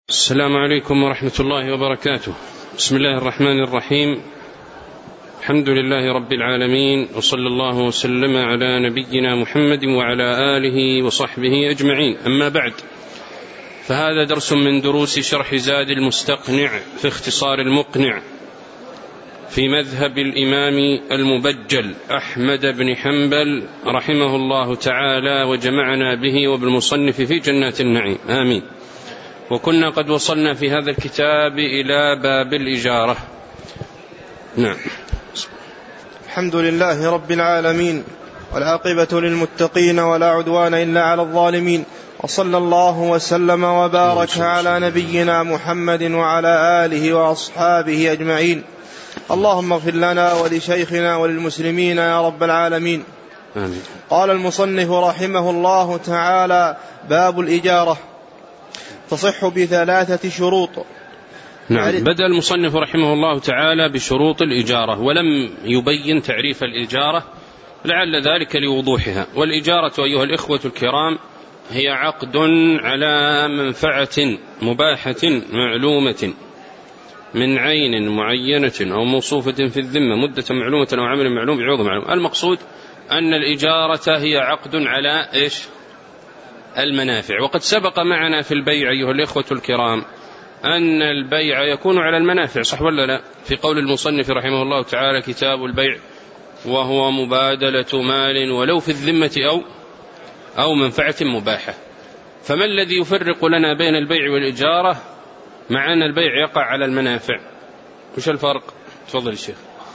السلام عليكم ورحمة الله وبركاته. بسم الله الرحمن الرحيم. الحمد لله رب العالمين، وصلى الله وسلم على نبينا محمد وعلى آله وصحبه أجمعين. أما بعد، فهذا درس من دروس شرح زاد المستقنع في اختصار المقنع في مذهب الإمام المبجل أحمد بن حنبل رحمه الله تعالى، وجمعنا به وبالمصنف في جنات النعيم، آمين. وكنا قد وصلنا في هذا الكتاب إلى باب الإجارة. نعم. الحمد لله رب العالمين، والعاقبة للمتقين ولا عدوان إلا على الظالمين، وصلى الله وسلم وبارك على نبينا محمد وعلى آله وأصحابه أجمعين. اللهم اغفر لنا ولشيخنا وللمسلمين يا رب العالمين، آمين. قال المصنف رحمه الله تعالى: باب الإجارة تصح بثلاثة شروط. نعم. بدأ المصنف رحمه الله تعالى بشروط الإجارة، ولم يبين تعريف الإجارة، لعل ذلك لوضوحها. والإجارة أيها الإخوة الكرام هي عقد على منفعة مباحة معلومة من عين معينة أو موصوفة في الذمة مدة معلومة أو عمل معلوم بعوض معلوم. المقصود أن الإجارة هي عقد على المنافع. وقد سبق معنا في البيع أيها الإخوة الكرام أن البيع يكون على المنافع، صح ولا لا؟ في قول المصنف رحمه الله تعالى: كتاب البيع وهو مبادلة مال ولو في الذمة أو منفعة مباحة. فما الذي يفرق لنا بين البيع والإجارة مع أن البيع يقع على المنافع؟ وش الفرق؟ تفضل الشيخ.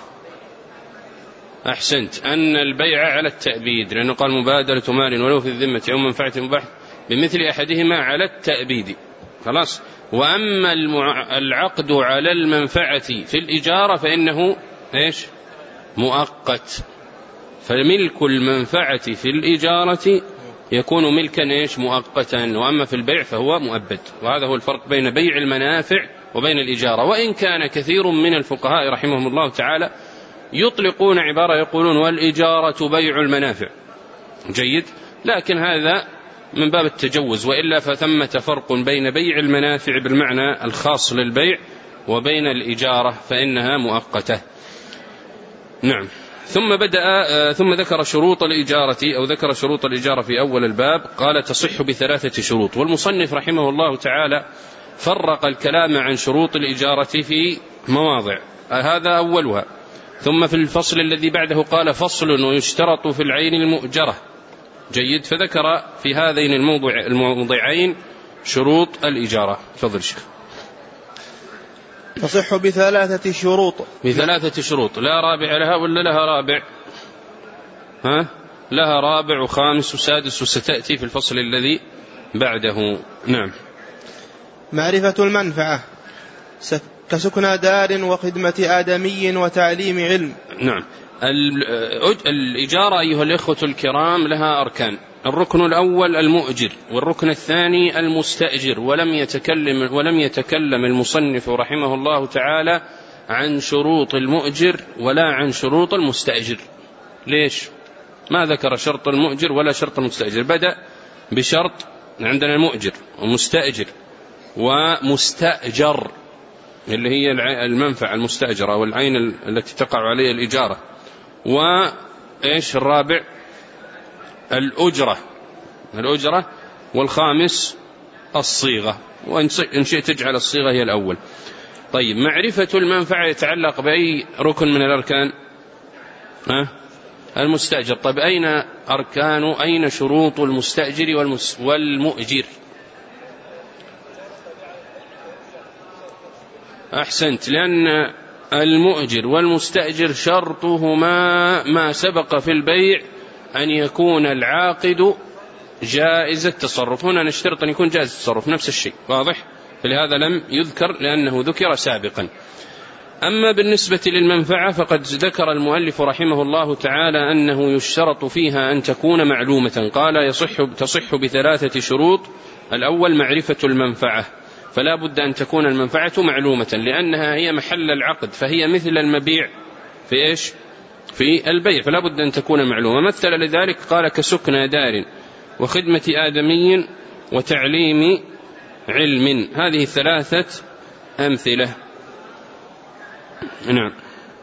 أحسنت، أن البيع على التأبيد، لأنه قال مبادلة مال ولو في الذمة أو منفعة مباحة بمثل أحدهما على التأبيد، خلاص. وأما العقد على المنفعة في الإجارة فإنه مؤقت، فملك المنفعة في الإجارة يكون ملكا مؤقتا، وأما في البيع فهو مؤبد. وهذا هو الفرق بين بيع المنافع وبين الإجارة. وإن كان كثير من الفقهاء رحمهم الله تعالى يطلقون عبارة يقولون: والإجارة بيع المنافع، جيد، لكن هذا من باب التجوز، وإلا فثمة فرق بين بيع المنافع بالمعنى الخاص للبيع وبين الإجارة فإنها مؤقتة. نعم. ثم ذكر شروط الإجارة، أو ذكر شروط الإجارة في أول الباب، قال: تصح بثلاثة شروط. والمصنف رحمه الله تعالى فرق الكلام عن شروط الإجارة في مواضع، هذا أولها. ثم في الفصل الذي بعده قال: فصل ويشترط في العين المؤجرة، جيد، فذكر في هذين الموضعين شروط الإجارة. تفضل شيخ. تصح بثلاثة شروط. بثلاثة شروط، لا رابع لها ولا لها رابع؟ لها رابع وخامس وسادس، وستأتي في الفصل الذي بعده. نعم. معرفة المنفعة كسكن دار وخدمة آدمي وتعليم علم. نعم. الإجارة أيها الإخوة الكرام لها أركان: الركن الأول المؤجر، والركن الثاني المستأجر. ولم يتكلم المصنف رحمه الله تعالى عن شروط المؤجر ولا عن شروط المستأجر. ليش؟ ما ذكر شرط المؤجر ولا شرط المستأجر، بدأ بشرط. عندنا المؤجر ومستأجر ومستأجر، اللي هي المنفعة المستأجرة أو العين التي تقع عليها الإجارة. الرابع الأجرة، والخامس الصيغة، وإن شئت تجعل الصيغة هي الأول. طيب، معرفة المنفعة يتعلق بأي ركن من الأركان؟ المستأجر. طيب، أين شروط المستأجر والمؤجر؟ أحسنت، لأن المؤجر والمستأجر شرطهما ما سبق في البيع أن يكون العاقد جائز التصرف. هنا نشترط أن يكون جائز التصرف، نفس الشيء، واضح؟ فلهذا لم يذكر لأنه ذكر سابقا. أما بالنسبة للمنفعة فقد ذكر المؤلف رحمه الله تعالى أنه يشترط فيها أن تكون معلومة. قال: تصح بثلاثة شروط. الأول معرفة المنفعة، فلا بد أن تكون المنفعة معلومة، لأنها هي محل العقد، فهي مثل المبيع في البيع، فلا بد أن تكون معلومة. مثل لذلك قال: كسكن دار وخدمة آدمي وتعليم علم. هذه 3 أمثلة. نعم.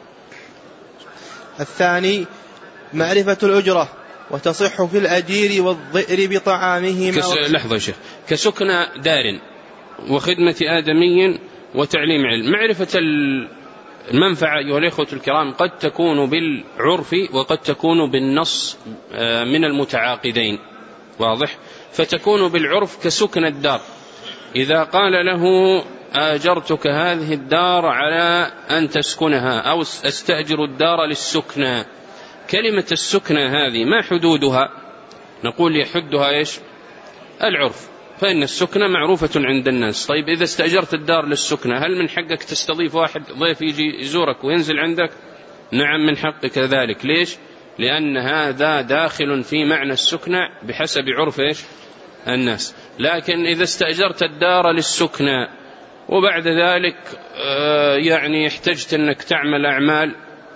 الثاني معرفة الأجرة، وتصح في الأجير والضئر بطعامهما. لحظة يا شيخ. كسكن دار وخدمة آدمي وتعليم علم. معرفة المنفعة أيها الإخوة الكرام قد تكون بالعرف وقد تكون بالنص من المتعاقدين، واضح؟ فتكون بالعرف كسكن الدار، إذا قال له آجرتك هذه الدار على أن تسكنها، أو أستأجر الدار للسكنى. كلمة السكنى هذه ما حدودها؟ نقول يحدها إيش؟ العرف، فإن السكنى معروفة عند الناس. طيب إذا استأجرت الدار للسكنى هل من حقك تستضيف واحد ضيف يجي يزورك وينزل عندك؟ نعم من حقك ذلك. ليش؟ لأن هذا داخل في معنى السكنى بحسب عرف إيش؟ الناس. لكن إذا استأجرت الدار للسكنى وبعد ذلك يعني احتجت أنك تعمل أعمال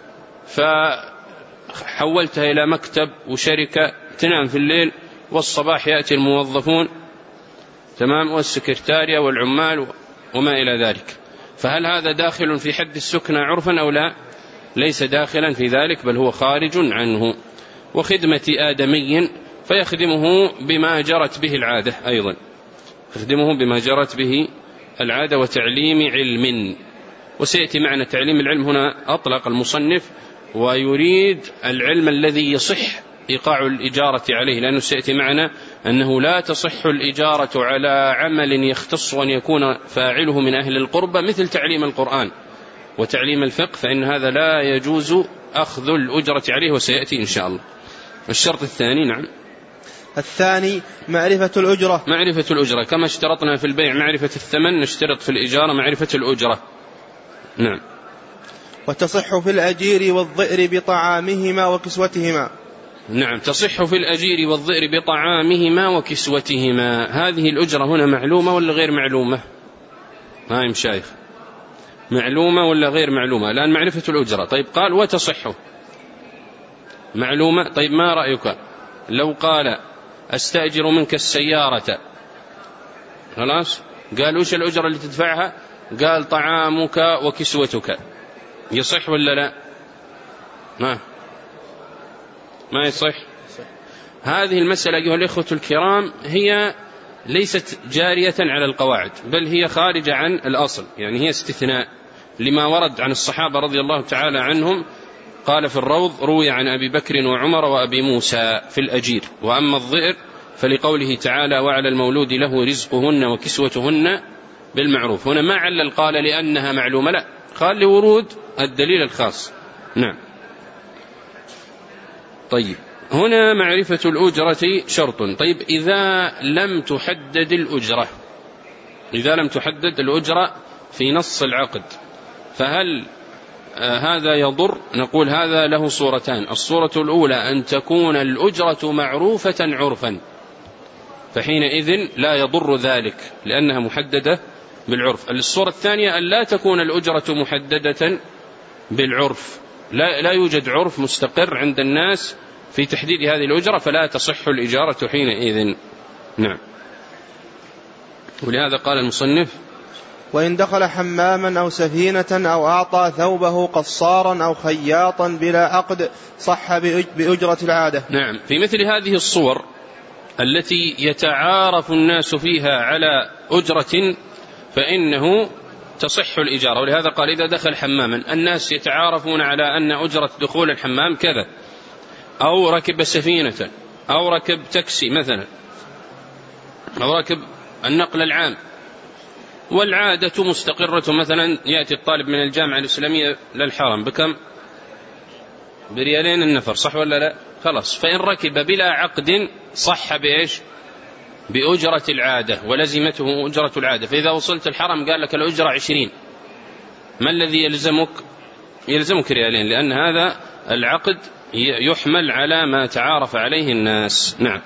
فحولتها إلى مكتب وشركة، تنام في الليل والصباح يأتي الموظفون، تمام، والسكرتارية والعمال وما إلى ذلك، فهل هذا داخل في حد السكنى عرفا أو لا؟ ليس داخلا في ذلك، بل هو خارج عنه. وخدمة آدمي فيخدمه بما جرت به العادة، أيضا يخدمه بما جرت به العادة. وتعليم علم، وسيأتي معنى تعليم العلم هنا أطلق المصنف ويريد العلم الذي يصح إيقاع الإجارة عليه، لأنه سيأتي معنا أنه لا تصح الإجارة على عمل يختص أن يكون فاعله من أهل القربة مثل تعليم القرآن وتعليم الفقه، فإن هذا لا يجوز أخذ الأجرة عليه، وسيأتي إن شاء الله. الشرط الثاني. نعم. الثاني معرفة الأجرة. معرفة الأجرة كما اشترطنا في البيع معرفة الثمن، نشترط في الإجارة معرفة الأجرة. نعم. وتصح في الأجير والضئر بطعامهما وكسوتهما. نعم، تصح في الأجير والضئر بطعامهما وكسوتهما. هذه الأجرة هنا معلومة ولا غير معلومة؟ هاي مشايخ، معلومة ولا غير معلومة؟ الآن معرفة الأجرة. طيب قال وتصح معلومة. طيب ما رأيك لو قال أستأجر منك السيارة، خلاص، قال وش الأجرة اللي تدفعها؟ قال طعامك وكسوتك، يصح ولا لا؟ ما يصح. هذه المسألة أيها الإخوة الكرام هي ليست جارية على القواعد، بل هي خارجة عن الأصل، يعني هي استثناء لما ورد عن الصحابة رضي الله تعالى عنهم. قال في الروض روي عن أبي بكر وعمر وأبي موسى في الأجير. وأما الضئر فلقوله تعالى وعلى المولود له رزقهن وكسوتهن بالمعروف. هنا ما علل قال لأنها معلومة، لا، قال لورود الدليل الخاص. نعم. طيب هنا معرفة الأجرة شرط. طيب إذا لم تحدد الأجرة، إذا لم تحدد الأجرة في نص العقد، فهل هذا يضر؟ نقول هذا له صورتان. الصورة الأولى أن تكون الأجرة معروفة عرفا، فحينئذ لا يضر ذلك لأنها محددة بالعرف. الصورة الثانية أن لا تكون الأجرة محددة بالعرف، لا يوجد عرف مستقر عند الناس في تحديد هذه الأجرة، فلا تصح الإجارة حينئذ. نعم. ولهذا قال المصنف وإن دخل حماما أو سفينة أو أعطى ثوبه قصارا أو خياطا بلا عقد صح بأجرة العادة. نعم. في مثل هذه الصور التي يتعارف الناس فيها على أجرة فإنه تصح الإجارة. ولهذا قال إذا دخل حماما، الناس يتعارفون على أن أجرة دخول الحمام كذا، أو ركب سفينة، أو ركب تاكسي مثلا، أو ركب النقل العام، والعادة مستقرة. مثلا يأتي الطالب من الجامعة الإسلامية للحرم بكم؟ بريالين النفر، صح ولا لا؟ خلاص، فإن ركب بلا عقد صح بإيش؟ بأجرة العادة، ولزمته أجرة العادة. فإذا وصلت الحرم قال لك الأجرة 20، ما الذي يلزمك؟ يلزمك ريالين، لأن هذا العقد يحمل على ما تعارف عليه الناس. نعم.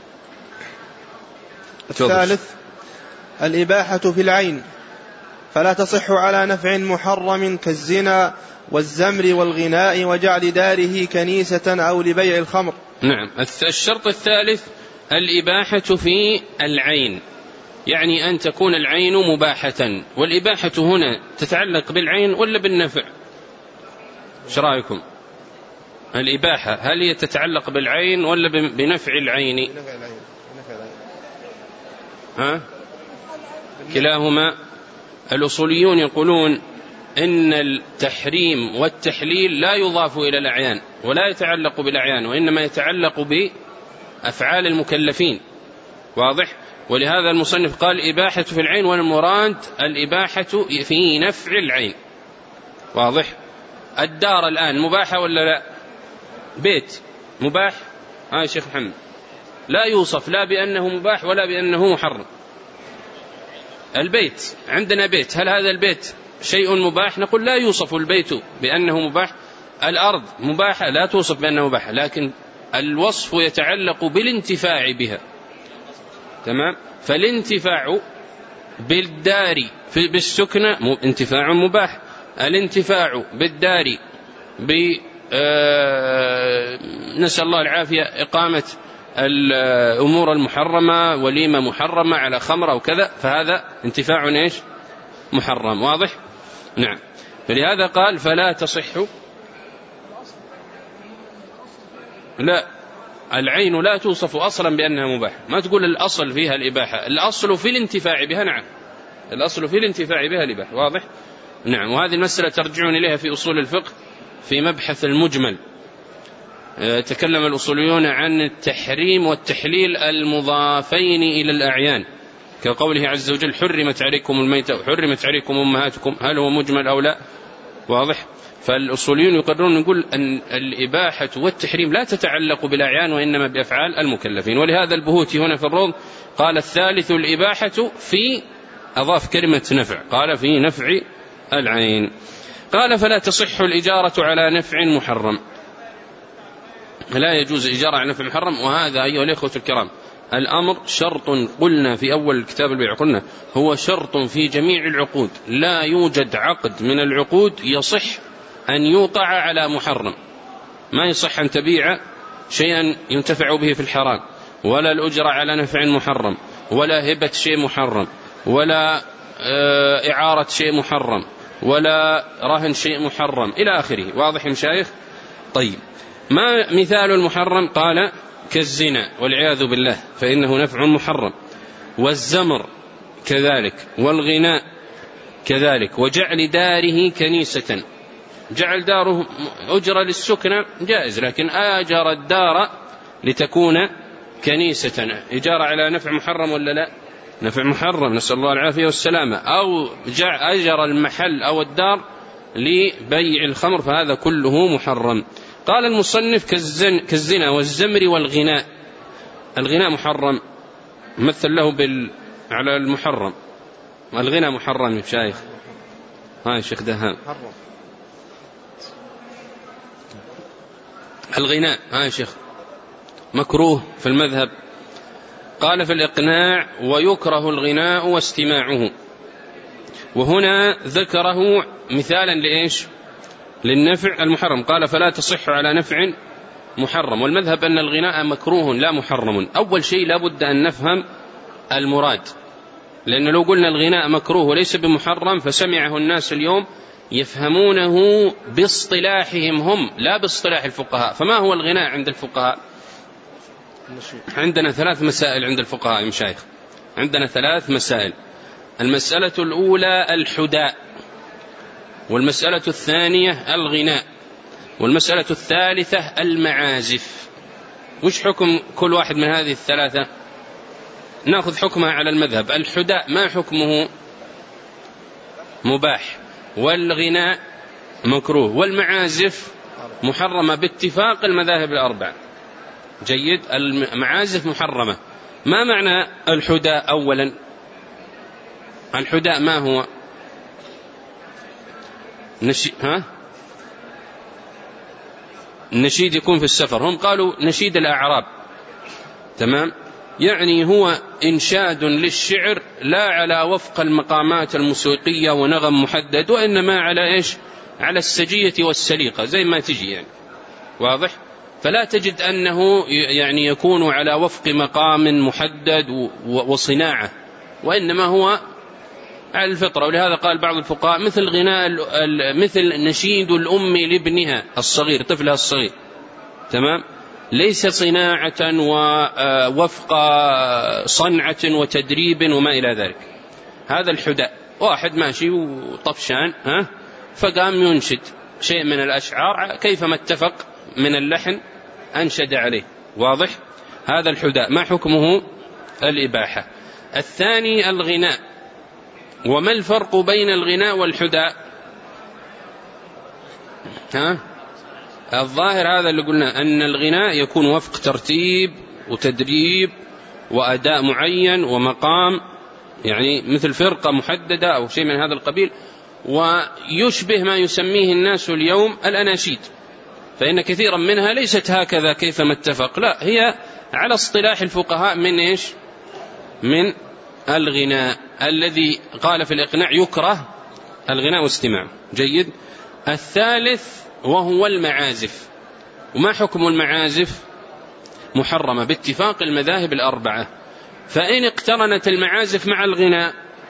الثالث الإباحة في العين، فلا تصح على نفع محرم كالزنا والزمر والغناء وجعل داره كنيسة أو لبيع الخمر. نعم. الشرط الثالث الإباحة في العين، يعني أن تكون العين مباحة. والإباحة هنا تتعلق بالعين ولا بالنفع؟ ايش رأيكم؟ الإباحة هل هي تتعلق بالعين ولا بنفع العين؟ ها؟ كلاهما. الأصوليون يقولون إن التحريم والتحليل لا يضاف إلى الأعيان ولا يتعلق بالأعيان، وإنما يتعلق بأفعال المكلفين. واضح؟ ولهذا المصنف قال إباحة في العين، والمراد الإباحة في نفع العين. واضح؟ الدار الآن مباحة ولا لا؟ بيت مباح؟ يا شيخ محمد لا يوصف لا بأنه مباح ولا بأنه محرم. البيت عندنا بيت، هل هذا البيت شيء مباح؟ نقول لا يوصف البيت بأنه مباح. الأرض مباحة لا توصف بأنه مباح، لكن الوصف يتعلق بالانتفاع بها. تمام؟ فالانتفاع بالدار بالسكنة انتفاع مباح، الانتفاع بالدار نسأل الله العافية إقامة الأمور المحرمة، وليمة محرمة على خمر أو كذا، فهذا انتفاع إيش؟ محرم. واضح؟ نعم. فلهذا قال فلا تصح. لا، العين لا توصف أصلا بأنها مباحة، ما تقول الأصل فيها الإباحة، الأصل في الانتفاع بها. نعم، الأصل في الانتفاع بها الإباحة. واضح؟ نعم. وهذه المسألة ترجعون إليها في أصول الفقه في مبحث المجمل. تكلم الأصوليون عن التحريم والتحليل المضافين إلى الأعيان، كقوله عز وجل حرمت عليكم الميتة وحرمت عليكم أمهاتكم، هل هو مجمل أو لا؟ واضح؟ فالأصوليون يقررون نقول أن الإباحة والتحريم لا تتعلق بالأعيان وإنما بأفعال المكلفين. ولهذا البهوتي هنا في الروض قال الثالث الإباحة في، أضاف كلمة نفع، قال في نفع العين. قال فلا تصح الإجارة على نفع محرم، لا يجوز الإجارة على نفع محرم. وهذا أيها الإخوة الكرام الأمر شرط، قلنا في أول كتاب البيع قلنا هو شرط في جميع العقود، لا يوجد عقد من العقود يصح أن يوقع على محرم. ما يصح أن تبيع شيئا ينتفع به في الحرام، ولا الأجرة على نفع محرم، ولا هبة شيء محرم، ولا إعارة شيء محرم، ولا رهن شيء محرم إلى آخره. واضح مشايخ؟ طيب، ما مثال المحرم؟ قال كالزنا والعياذ بالله فإنه نفع محرم، والزمر كذلك، والغناء كذلك، وجعل داره كنيسة. جعل داره أجرة للسكنة جائز، لكن آجر الدار لتكون كنيسة، إجارة على نفع محرم ولا لا؟ نفع محرم، نسأل الله العافية والسلامة. أو أجر المحل أو الدار لبيع الخمر، فهذا كله محرم. قال المصنف كالزنا والزمر والغناء. الغناء محرم، مثل له على المحرم. الغناء محرم يا شيخ. هاي شيخ دهان. الغناء هاي شيخ مكروه في المذهب. قال في الإقناع ويكره الغناء واستماعه. وهنا ذكره مثالا لإيش؟ للنفع المحرم. قال فلا تصح على نفع محرم. والمذهب أن الغناء مكروه لا محرم. أول شيء لابد أن نفهم المراد، لأن لو قلنا الغناء مكروه وليس بمحرم فسمعه الناس اليوم يفهمونه باصطلاحهم هم لا باصطلاح الفقهاء. فما هو الغناء عند الفقهاء؟ عندنا 3 مسائل عند الفقهاء يا مشايخ، عندنا 3 مسائل. المسألة الأولى الحداء، والمسألة الثانية الغناء، والمسألة الثالثة المعازف. وش حكم كل واحد من هذه ال3؟ نأخذ حكمها على المذهب. الحداء ما حكمه؟ مباح، والغناء مكروه، والمعازف محرمة باتفاق المذاهب الأربع. جيد، المعازف محرمة. ما معنى الحداء؟ أولا الحداء ما هو؟ النشيد يكون في السفر، هم قالوا نشيد الأعراب. تمام، يعني هو إنشاد للشعر لا على وفق المقامات الموسيقية ونغم محدد، وإنما على إيش؟ على السجية والسليقة زي ما تجي يعني. واضح؟ فلا تجد أنه يعني يكون على وفق مقام محدد وصناعة، وإنما هو على الفطرة. ولهذا قال بعض الفقهاء مثل غناء مثل نشيد الأم لابنها الصغير، طفلها الصغير، تمام، ليس صناعة ووفق صنعة وتدريب وما إلى ذلك. هذا الحداء، واحد ماشي وطفشان فقام ينشد شيء من الأشعار كيفما اتفق من اللحن أنشد عليه، واضح؟ هذا الحداء ما حكمه؟ الإباحة. الثاني الغناء. وما الفرق بين الغناء والحداء؟ الظاهر هذا اللي قلنا، أن الغناء يكون وفق ترتيب وتدريب وأداء معين ومقام، يعني مثل فرقة محددة أو شيء من هذا القبيل، ويشبه ما يسميه الناس اليوم الأناشيد، فإن كثيرا منها ليست هكذا كيفما اتفق، لا، هي على اصطلاح الفقهاء من إيش؟ من الغناء الذي قال في الإقناع يكره الغناء واستماع. جيد. الثالث وهو المعازف. وما حكم المعازف؟ محرمة باتفاق المذاهب الأربعة. فإن اقترنت المعازف مع الغناء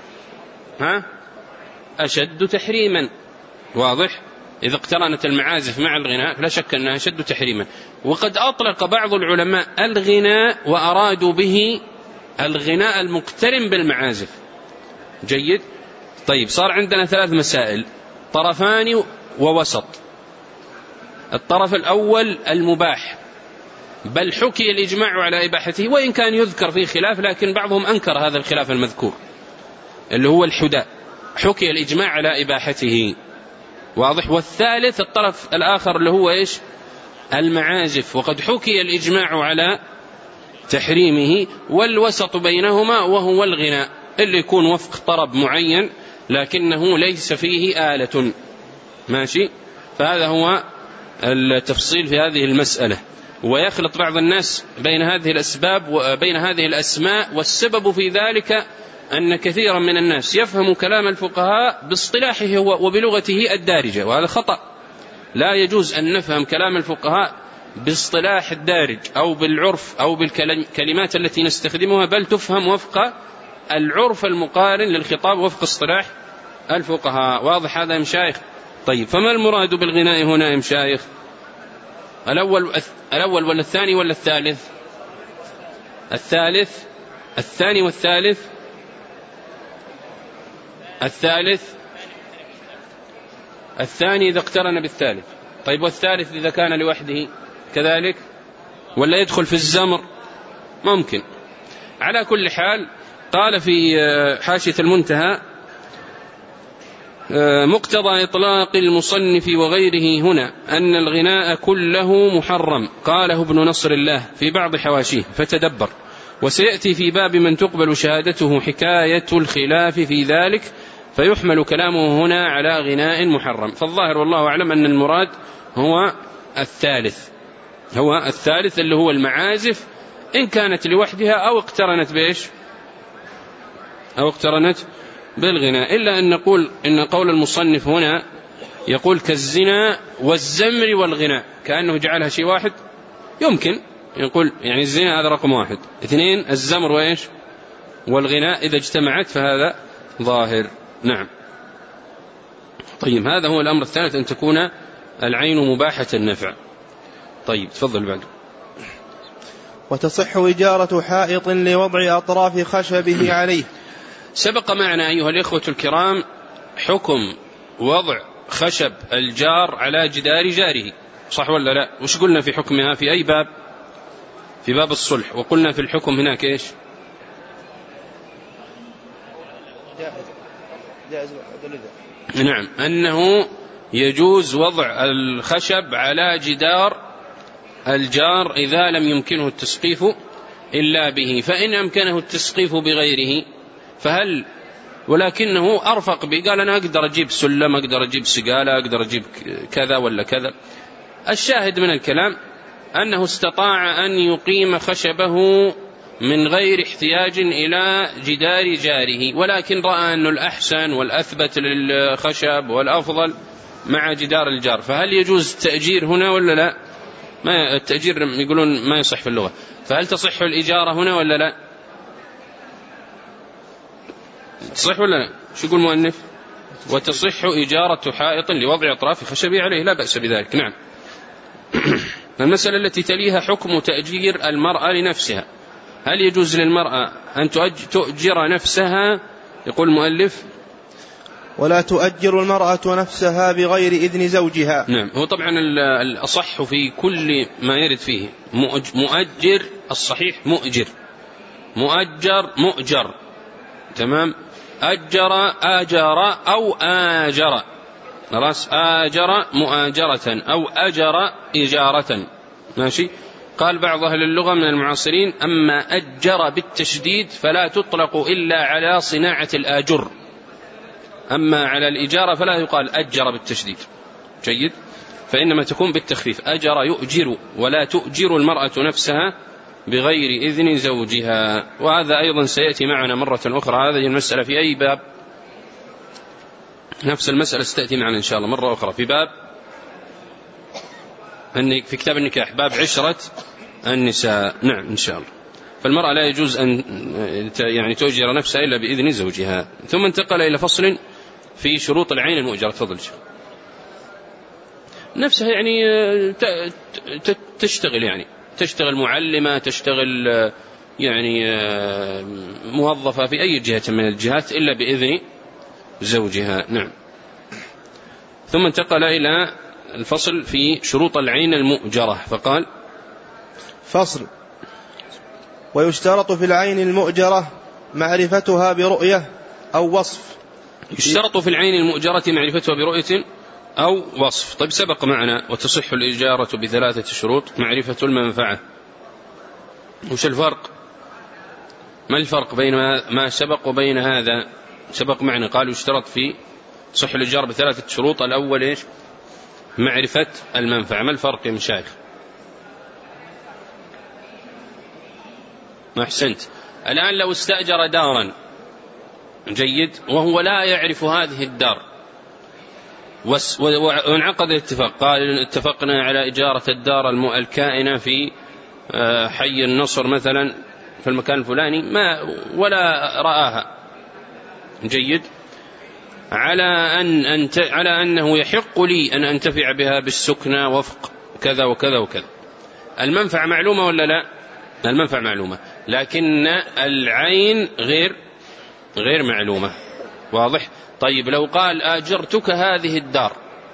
أشد تحريما، واضح؟ إذا اقترنت المعازف مع الغناء لا شك أنها أشد تحريما. وقد أطلق بعض العلماء الغناء وأرادوا به الغناء المقترن بالمعازف. جيد. طيب، صار عندنا ثلاث مسائل، طرفان ووسط. الطرف الأول المباح، بل حكي الإجماع على إباحته، وإن كان يذكر فيه خلاف، لكن بعضهم أنكر هذا الخلاف المذكور اللي هو الحداء، حكي الإجماع على إباحته، واضح؟ والثالث الطرف الآخر اللي هو إيش؟ المعازف، وقد حكي الإجماع على تحريمه. والوسط بينهما وهو الغناء اللي يكون وفق طرب معين لكنه ليس فيه آلة، ماشي؟ فهذا هو التفصيل في هذه المسألة. ويخلط بعض الناس بين هذه الأسباب وبين هذه الأسماء، والسبب في ذلك أن كثيرا من الناس يفهم كلام الفقهاء باصطلاحه وبلغته الدارجة، وهذا خطأ. لا يجوز أن نفهم كلام الفقهاء باصطلاح الدارج أو بالعرف أو بالكلمات التي نستخدمها، بل تفهم وفق العرف المقارن للخطاب وفق اصطلاح الفقهاء. واضح هذا يا مشايخ؟ طيب، فما المراد بالغناء هنا يا مشايخ؟ الأول ولا الثاني ولا الثالث؟ الثاني والثالث. الثاني إذا اقترن بالثالث. طيب، والثالث إذا كان لوحده كذلك، ولا يدخل في الزمر؟ ممكن. على كل حال، قال في حاشية المنتهى: مقتضى إطلاق المصنف وغيره هنا أن الغناء كله محرم، قاله ابن نصر الله في بعض حواشيه، فتدبر. وسيأتي في باب من تقبل شهادته حكاية الخلاف في ذلك، فيحمل كلامه هنا على غناء محرم. فالظاهر والله أعلم أن المراد هو الثالث اللي هو المعازف، إن كانت لوحدها أو اقترنت بإيش؟ أو اقترنت بالغناء. إلا أن نقول إن قول المصنف هنا يقول كالزنا والزمر والغناء، كأنه جعلها شيء واحد. يمكن يقول يعني الزنا هذا رقم 1، 2 الزمر وإيش؟ والغناء، إذا اجتمعت فهذا ظاهر. نعم. طيب، هذا هو الأمر الثالث، أن تكون العين مباحة النفع. طيب، تفضل بعد. وتصح إجارة حائط لوضع أطراف خشبه عليه. سبق معنا أيها الإخوة الكرام حكم وضع خشب الجار على جدار جاره، صح ولا لا؟ وش قلنا في حكمها في أي باب؟ في باب الصلح. وقلنا في الحكم هناك إيش؟ نعم، أنه يجوز وضع الخشب على جدار الجار إذا لم يمكنه التسقيف إلا به. فإن أمكنه التسقيف بغيره فهل، ولكنه أرفق به، قال أنا أقدر أجيب سلم، أقدر أجيب سقالة، أقدر أجيب كذا ولا كذا. الشاهد من الكلام أنه استطاع أن يقيم خشبه من غير احتياج إلى جدار جاره، ولكن رأى أن الأحسن والأثبت للخشب والأفضل مع جدار الجار. فهل يجوز التأجير هنا ولا لا؟ ما التأجير يقولون ما يصح في اللغة، فهل تصح الإجارة هنا ولا لا؟ تصح ولا لا؟ شو يقول المؤلف؟ وتصح إجارة حائط لوضع أطراف خشبي عليه، لا بأس بذلك. نعم. المسألة التي تليها حكم تأجير المرأة لنفسها. هل يجوز للمرأة أن تؤجر نفسها؟ يقول المؤلف ولا تؤجر المرأة نفسها بغير إذن زوجها. نعم. هو طبعا الأصح في كل ما يرد فيه مؤجر، الصحيح مؤجر، مؤجر مؤجر، تمام. أجر آجر أو آجر، خلاص، آجر مؤاجرة أو أجر إجارة، ماشي. قال بعض أهل اللغة من المعاصرين أما أجر بالتشديد فلا تطلق إلا على صناعة الآجر، أما على الإجارة فلا يقال أجر بالتشديد، جيد، فإنما تكون بالتخفيف، أجر يؤجر، ولا تؤجر المرأة نفسها بغير إذن زوجها. وهذا أيضا سيأتي معنا مرة أخرى، هذه المسألة في أي باب؟ نفس المسألة ستأتي معنا إن شاء الله مرة أخرى في باب في كتاب النكاح، باب عشرة النساء. نعم إن شاء الله. فالمرأة لا يجوز أن يعني تؤجر نفسها إلا بإذن زوجها. ثم انتقل إلى فصل في شروط العين المؤجرة. تفضل. نفسها يعني تشتغل، يعني تشتغل معلمة، تشتغل يعني موظفة في أي جهة من الجهات إلا بإذن زوجها. نعم. ثم انتقل إلى الفصل في شروط العين المؤجرة، فقال فصل: ويشترط في العين المؤجرة معرفتها برؤية أو وصف. يشترط في العين المؤجرة معرفتها برؤية أو وصف. طيب سبق معنا وتصح الإجارة بثلاثة شروط: معرفة المنفعة. وش الفرق؟ ما الفرق بين ما سبق وبين هذا؟ سبق معنا قال يشترط في صح الإجارة بثلاثة شروط. الأول إيش؟ معرفة المنفعة. ما الفرق يا مشايخ؟ ما أحسنت. الآن لو استأجر دارا، جيد، وهو لا يعرف هذه الدار، وانعقد الاتفاق، قال اتفقنا على إجارة الدار الكائنة في حي النصر مثلا في المكان الفلاني، ما ولا رآها، جيد، على أنه يحق لي أن أنتفع بها بالسكنة وفق كذا وكذا وكذا. المنفعة معلومة ولا لا؟ المنفعة معلومة، لكن العين غير معلومة. واضح؟ طيب لو قال آجرتك هذه الدار،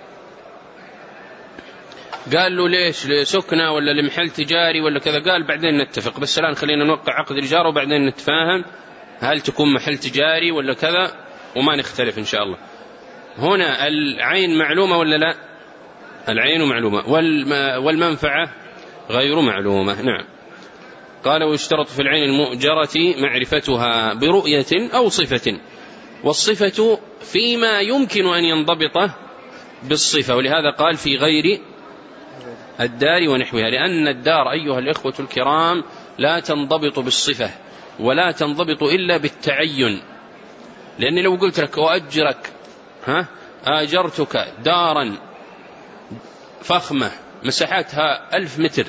قال له ليش؟ لسكنة ولا لمحل تجاري ولا كذا؟ قال بعدين نتفق، بس الآن خلينا نوقع عقد الإجارة وبعدين نتفاهم هل تكون محل تجاري ولا كذا، وما نختلف إن شاء الله. هنا العين معلومة ولا لا؟ العين معلومة، والمنفعة غير معلومة. نعم. قال ويشترط في العين المؤجرة معرفتها برؤية أو صفة، والصفة فيما يمكن أن ينضبط بالصفة، ولهذا قال في غير الدار ونحوها، لأن الدار أيها الإخوة الكرام لا تنضبط بالصفة ولا تنضبط إلا بالتعين. لأني لو قلت لك وأجرك آجرتك دارا فخمة مساحتها 1000 متر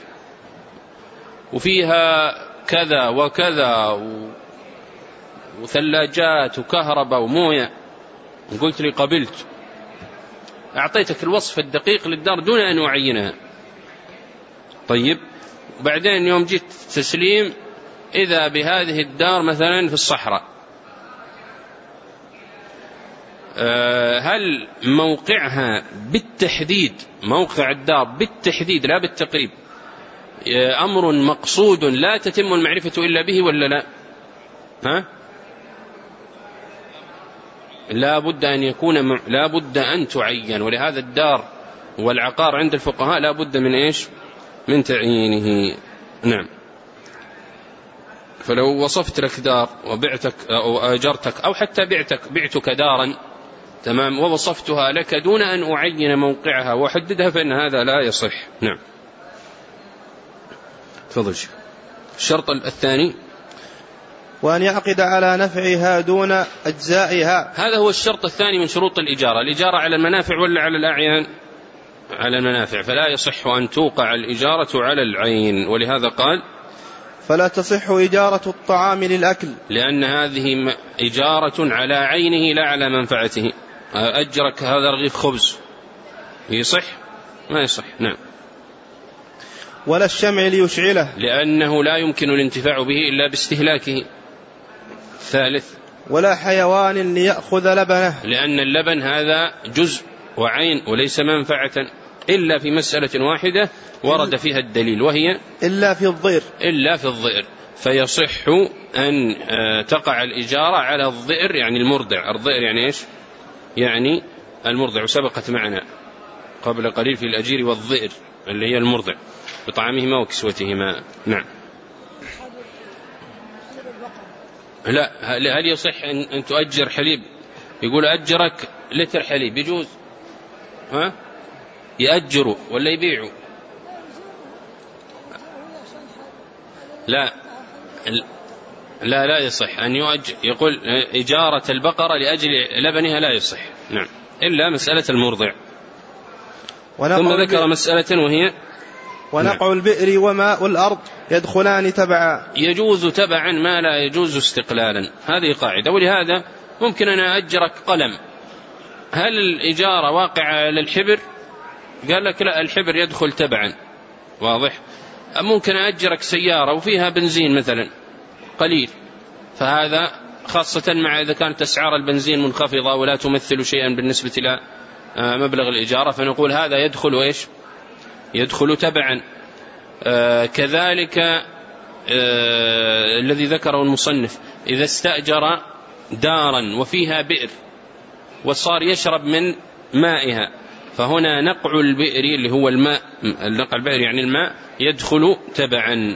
وفيها كذا وكذا وثلاجات وكهرباء وموية، وقلت لي قبلت، أعطيتك الوصف الدقيق للدار دون أن أعينها. طيب بعدين يوم جيت تسليم إذا بهذه الدار مثلا في الصحراء، هل موقعها بالتحديد، موقع الدار بالتحديد لا بالتقريب، أمر مقصود لا تتم المعرفة إلا به ولا لا؟ لا بد أن يكون لا بد أن تعين. ولهذا الدار والعقار عند الفقهاء لا بد من إيش؟ من تعيينه. نعم. فلو وصفت لك دار وبعتك أو أجرتك أو حتى بعتك دارا، تمام، ووصفتها لك دون أن أعين موقعها وأحددها، فإن هذا لا يصح. نعم. تفضل. الشرط الثاني وأن يعقد على نفعها دون أجزائها. هذا هو الشرط الثاني من شروط الإجارة. الإجارة على المنافع ولا على الأعيان؟ على المنافع، فلا يصح أن توقع الإجارة على العين. ولهذا قال فلا تصح إجارة الطعام للأكل، لأن هذه إجارة على عينه لا على منفعته. أجرك هذا رغيف خبز يصح؟ ما يصح. نعم. ولا الشمع ليشعله، لأنه لا يمكن الانتفاع به إلا باستهلاكه. ثالث، ولا حيوان ليأخذ لبنه، لأن اللبن هذا جزء وعين وليس منفعة إلا في مسألة واحدة ورد فيها الدليل، وهي إلا في الضئر، فيصح أن تقع الإجارة على الضئر، يعني المرضع. الضئر يعني إيش؟ يعني المرضع، وسبقت معنا قبل قليل في الأجير والضئر اللي هي المرضع بطعامهما وكسوتهما. نعم. لا، هل يصح أن تؤجر حليب؟ يقول أجرك لتر حليب، يجوز؟ ها؟ يأجروا ولا يبيعوا؟ لا يصح أن يؤجر. يقول إجارة البقرة لأجل لبنها لا يصح. نعم، إلا مسألة المرضع. ثم ذكر مسألة وهي ونقع البئر وماء الأرض يدخلان تبعا، يجوز تبعا ما لا يجوز استقلالا. هذه قاعدة. ولهذا ممكن أنا أجرك قلم، هل الإجارة واقعة للحبر؟ قال لك لا، الحبر يدخل تبعا. واضح؟ ممكن أجرك سيارة وفيها بنزين مثلا قليل، فهذا خاصة مع إذا كانت أسعار البنزين منخفضة ولا تمثل شيئا بالنسبة إلى مبلغ الإجارة، فنقول هذا يدخل إيش؟ يدخل تبعا. كذلك الذي ذكره المصنف، إذا استأجر دارا وفيها بئر وصار يشرب من مائها، فهنا نقع البئر اللي هو الماء، نقع البئر يعني الماء، يدخل تبعا.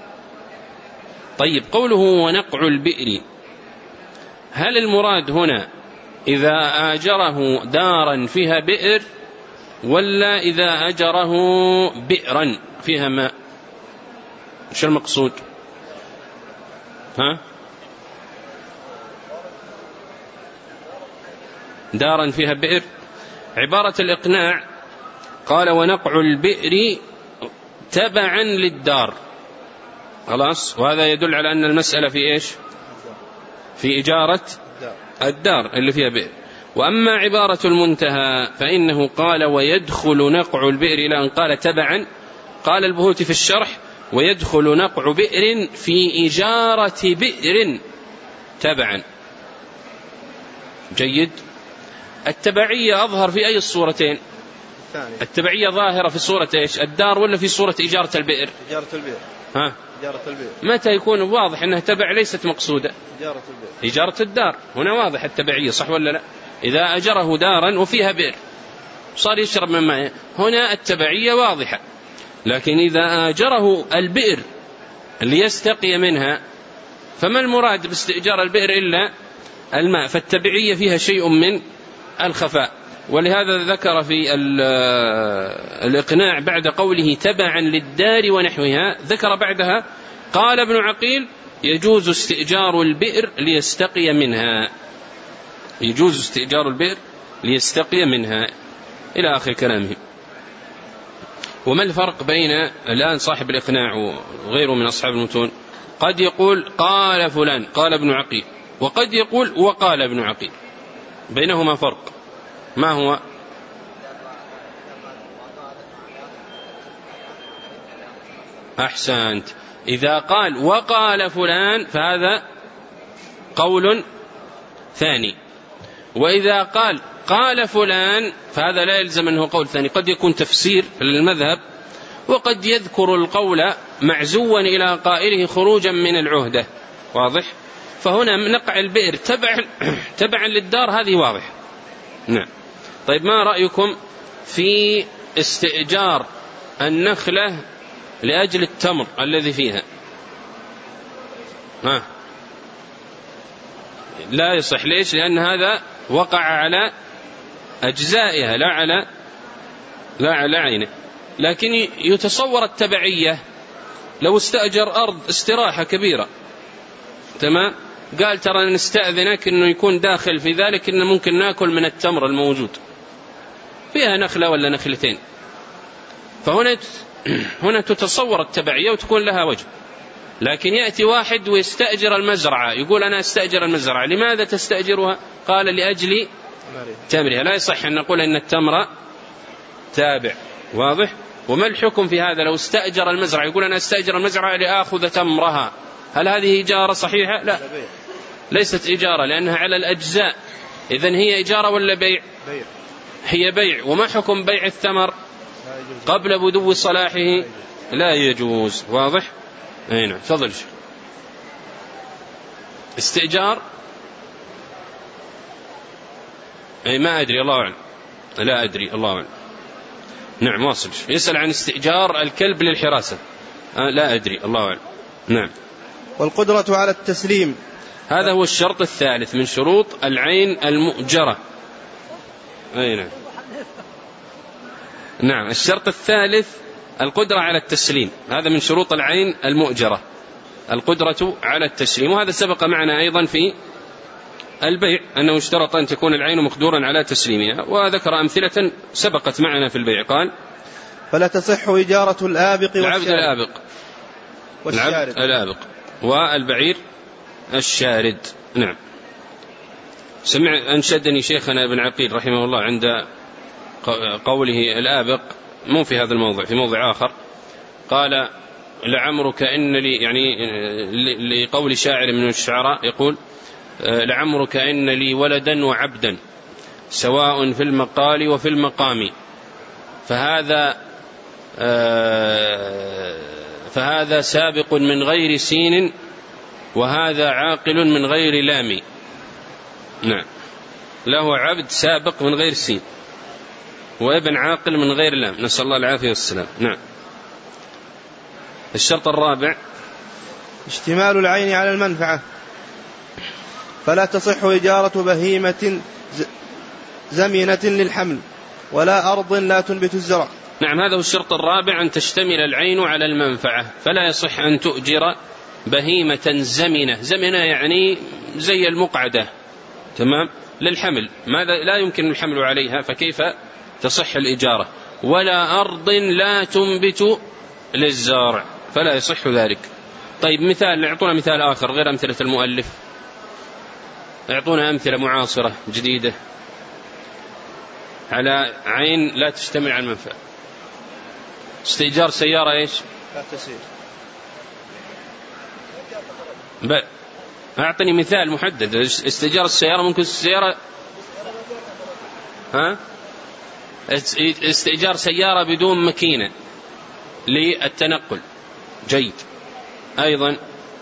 طيب، قوله ونقع البئر، هل المراد هنا إذا آجره دارا فيها بئر، ولا إذا أجره بئرا فيها ماء؟ شو المقصود؟ دارا فيها بئر. عبارة الإقناع قال ونقع البئر تبعا للدار، خلاص، وهذا يدل على أن المسألة في إيش؟ في إجارة الدار اللي فيها بئر. وأما عبارة المنتهى فإنه قال ويدخل نقع البئر إلى أن قال تبعا. قال البهوتي في الشرح ويدخل نقع بئر في إجارة بئر تبعا. جيد. التبعية أظهر في أي الصورتين؟ التبعية ظاهرة في صورة إيش؟ الدار ولا في صورة إجارة البئر؟ إجارة البئر. إجارة البئر. متى يكون واضح أنها تبع ليست مقصودة؟ إجارة البئر. إجارة الدار هنا واضح التبعية، صح ولا لا؟ إذا أجره دارا وفيها بئر صار يشرب من ماء، هنا التبعية واضحة. لكن إذا أجره البئر ليستقي منها، فما المراد باستئجار البئر إلا الماء، فالتبعية فيها شيء من الخفاء. ولهذا ذكر في الإقناع بعد قوله تبعا للدار ونحوها، ذكر بعدها قال ابن عقيل يجوز استئجار البئر ليستقي منها، يجوز استئجار البئر ليستقي منها إلى آخر كلامه. وما الفرق بين الآن صاحب الإقناع وغيره من أصحاب المتون؟ قد يقول قال فلان قال ابن عقيل، وقد يقول وقال ابن عقيل، بينهما فرق. ما هو؟ أحسنت. إذا قال وقال فلان فهذا قول ثاني، وإذا قال فلان فهذا لا يلزم أنه قول ثاني، قد يكون تفسير للمذهب، وقد يذكر القول معزوا إلى قائله خروجا من العهدة. واضح؟ فهنا نقع البئر تبعا للدار، هذه واضح. نعم. طيب، ما رأيكم في استئجار النخلة لأجل التمر الذي فيها؟ لا يصح. ليش؟ لأن هذا وقع على أجزائها لا على عينه. لكن يتصور التبعية لو استأجر أرض استراحة كبيرة، تمام، قال ترى نستأذنك أنه يكون داخل في ذلك أنه ممكن نأكل من التمر الموجود، فيها نخلة ولا نخلتين، فهنا تتصور التبعية وتكون لها وجه. لكن يأتي واحد ويستأجر المزرعة، يقول أنا أستأجر المزرعة، لماذا تستأجرها؟ قال لأجل تمرها. لا يصح أن نقول إن التمر تابع. واضح؟ وما الحكم في هذا؟ لو استأجر المزرعة، يقول أنا أستأجر المزرعة لأخذ تمرها، هل هذه إجارة صحيحة؟ لا، ليست إجارة لأنها على الأجزاء. إذن هي إجارة ولا بيع؟ هي بيع. وما حكم بيع الثمر قبل بدو صلاحه؟ لا يجوز. واضح؟ نعم. تفضل. استئجار أي ما أدري، الله أعلم. لا أدري، الله أعلم. نعم. واصل. يسأل عن استئجار الكلب للحراسة. لا أدري، الله أعلم. نعم. والقدرة على التسليم، هذا هو الشرط الثالث من شروط العين المؤجرة. أي نعم. نعم. الشرط الثالث القدرة على التسليم، هذا من شروط العين المؤجرة، القدرة على التسليم. وهذا سبق معنا أيضا في البيع أنه اشترط أن تكون العين مقدورا على تسليمها، وذكر أمثلة سبقت معنا في البيع. قال فلا تصح إجارة الآبق العبد الآبق والشارد، الآبق والبعير الشارد. نعم. أنشدني شيخنا ابن عقيل رحمه الله عند قوله الآبق، مو في هذا الموضع، في موضع آخر، قال لعمرك إن لي، يعني لقول شاعر من الشعراء يقول لعمرك إن لي ولدا وعبدا سواء في المقال وفي المقام، فهذا سابق من غير سين وهذا عاقل من غير لام. نعم. له عبد سابق من غير سين وابن عاقل من غير لام، نسأل الله العافية والسلام. نعم. الشرط الرابع اشتمال العين على المنفعة، فلا تصح إجارة بهيمة زمينة للحمل ولا أرض لا تنبت الزرع. نعم. هذا هو الشرط الرابع، أن تشتمل العين على المنفعة، فلا يصح أن تؤجر بهيمة زمنة يعني زي المقعدة، تمام، للحمل، ماذا لا يمكن الحمل عليها، فكيف تصح الإجارة؟ ولا أرض لا تنبت للزارع، فلا يصح ذلك. طيب مثال، اعطونا مثال آخر غير أمثلة المؤلف، اعطونا أمثلة معاصرة جديدة على عين لا تشتمل على المنفعة. استئجار سيارة ايش؟ لا تسير. أعطني مثال محدد. استئجار السيارة ممكن السيارة استئجار سيارة بدون ماكينة للتنقل، جيد. أيضا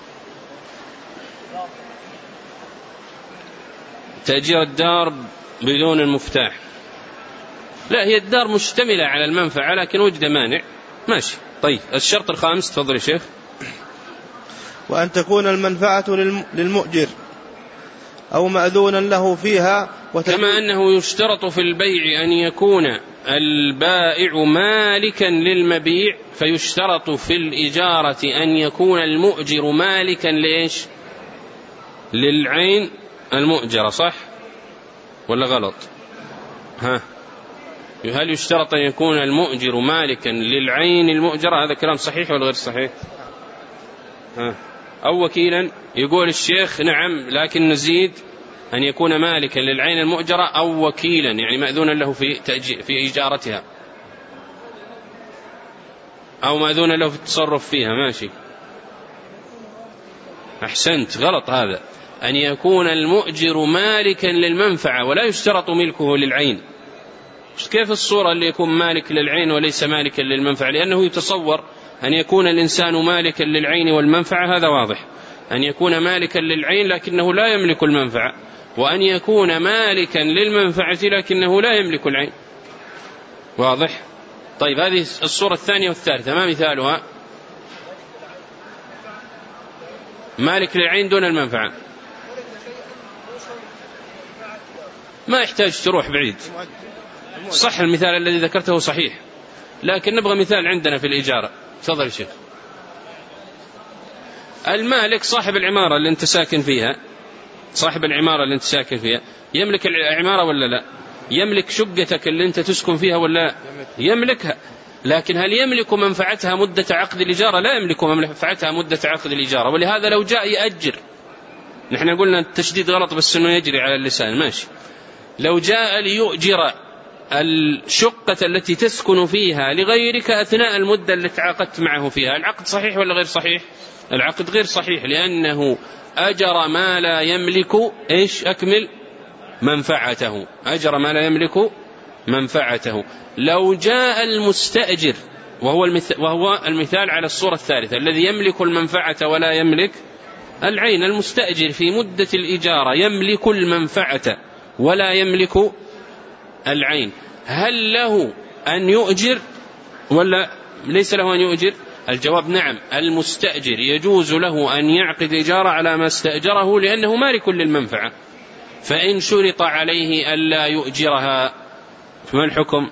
تأجير الدار بدون المفتاح، لا، هي الدار مشتملة على المنفعة لكن وجد مانع، ماشي. طيب الشرط الخامس، تفضل يا شيخ. وأن تكون المنفعة للمؤجر أو مأذونا له فيها، كما أنه يشترط في البيع أن يكون البائع مالكا للمبيع، فيشترط في الإجارة أن يكون المؤجر مالكا ليش؟ للعين المؤجرة، صح ولا غلط؟ هل يشترط أن يكون المؤجر مالكا للعين المؤجرة؟ هذا كلام صحيح ولا غير صحيح؟ أو وكيلا؟ يقول الشيخ نعم، لكن نزيد أن يكون مالكا للعين المؤجرة أو وكيلا، يعني مأذونا له في إجارتها أو مأذونا له في التصرف فيها، ماشي. أحسنت، غلط هذا. أن يكون المؤجر مالكا للمنفعة ولا يشترط ملكه للعين. كيف الصورة اللي يكون مالك للعين وليس مالكا للمنفعة؟ لأنه يتصور أن يكون الإنسان مالكا للعين والمنفعة، هذا واضح. أن يكون مالكا للعين لكنه لا يملك المنفعة، وأن يكون مالكا للمنفعة لكنه لا يملك العين، واضح. طيب هذه الصورة الثانية والثالثة، ما مثالها؟ مالك للعين دون المنفعة، ما يحتاج تروح بعيد، صح المثال الذي ذكرته صحيح، لكن نبغى مثال عندنا في الإجارة. تفضل يا شيخ. المالك صاحب العمارة اللي أنت ساكن فيها، صاحب العمارة اللي أنت ساكن فيها يملك العمارة ولا لا؟ يملك شقتك اللي أنت تسكن فيها ولا لا؟ يملكها. لكن هل يملك منفعتها مدة عقد الإجارة؟ لا يملك منفعتها مدة عقد الإجارة. ولهذا لو جاء يأجر، نحن قلنا التشديد غلط بس أنه يجري على اللسان، ماشي، لو جاء ليؤجر الشقة التي تسكن فيها لغيرك أثناء المدة التي عقدت معه فيها، العقد صحيح ولا غير صحيح؟ العقد غير صحيح، لأنه أجر ما لا يملك إيش؟ أكمل منفعته، أجر ما لا يملك منفعته. لو جاء المستأجر وهو المثال على الصورة الثالثة الذي يملك المنفعة ولا يملك العين، المستأجر في مدة الإجارة يملك المنفعة ولا يملك العين، هل له أن يؤجر ولا ليس له أن يؤجر؟ الجواب نعم، المستأجر يجوز له أن يعقد إجارة على ما استأجره لأنه مالك للمنفعة. فإن شرط عليه ألا يؤجرها فما الحكم؟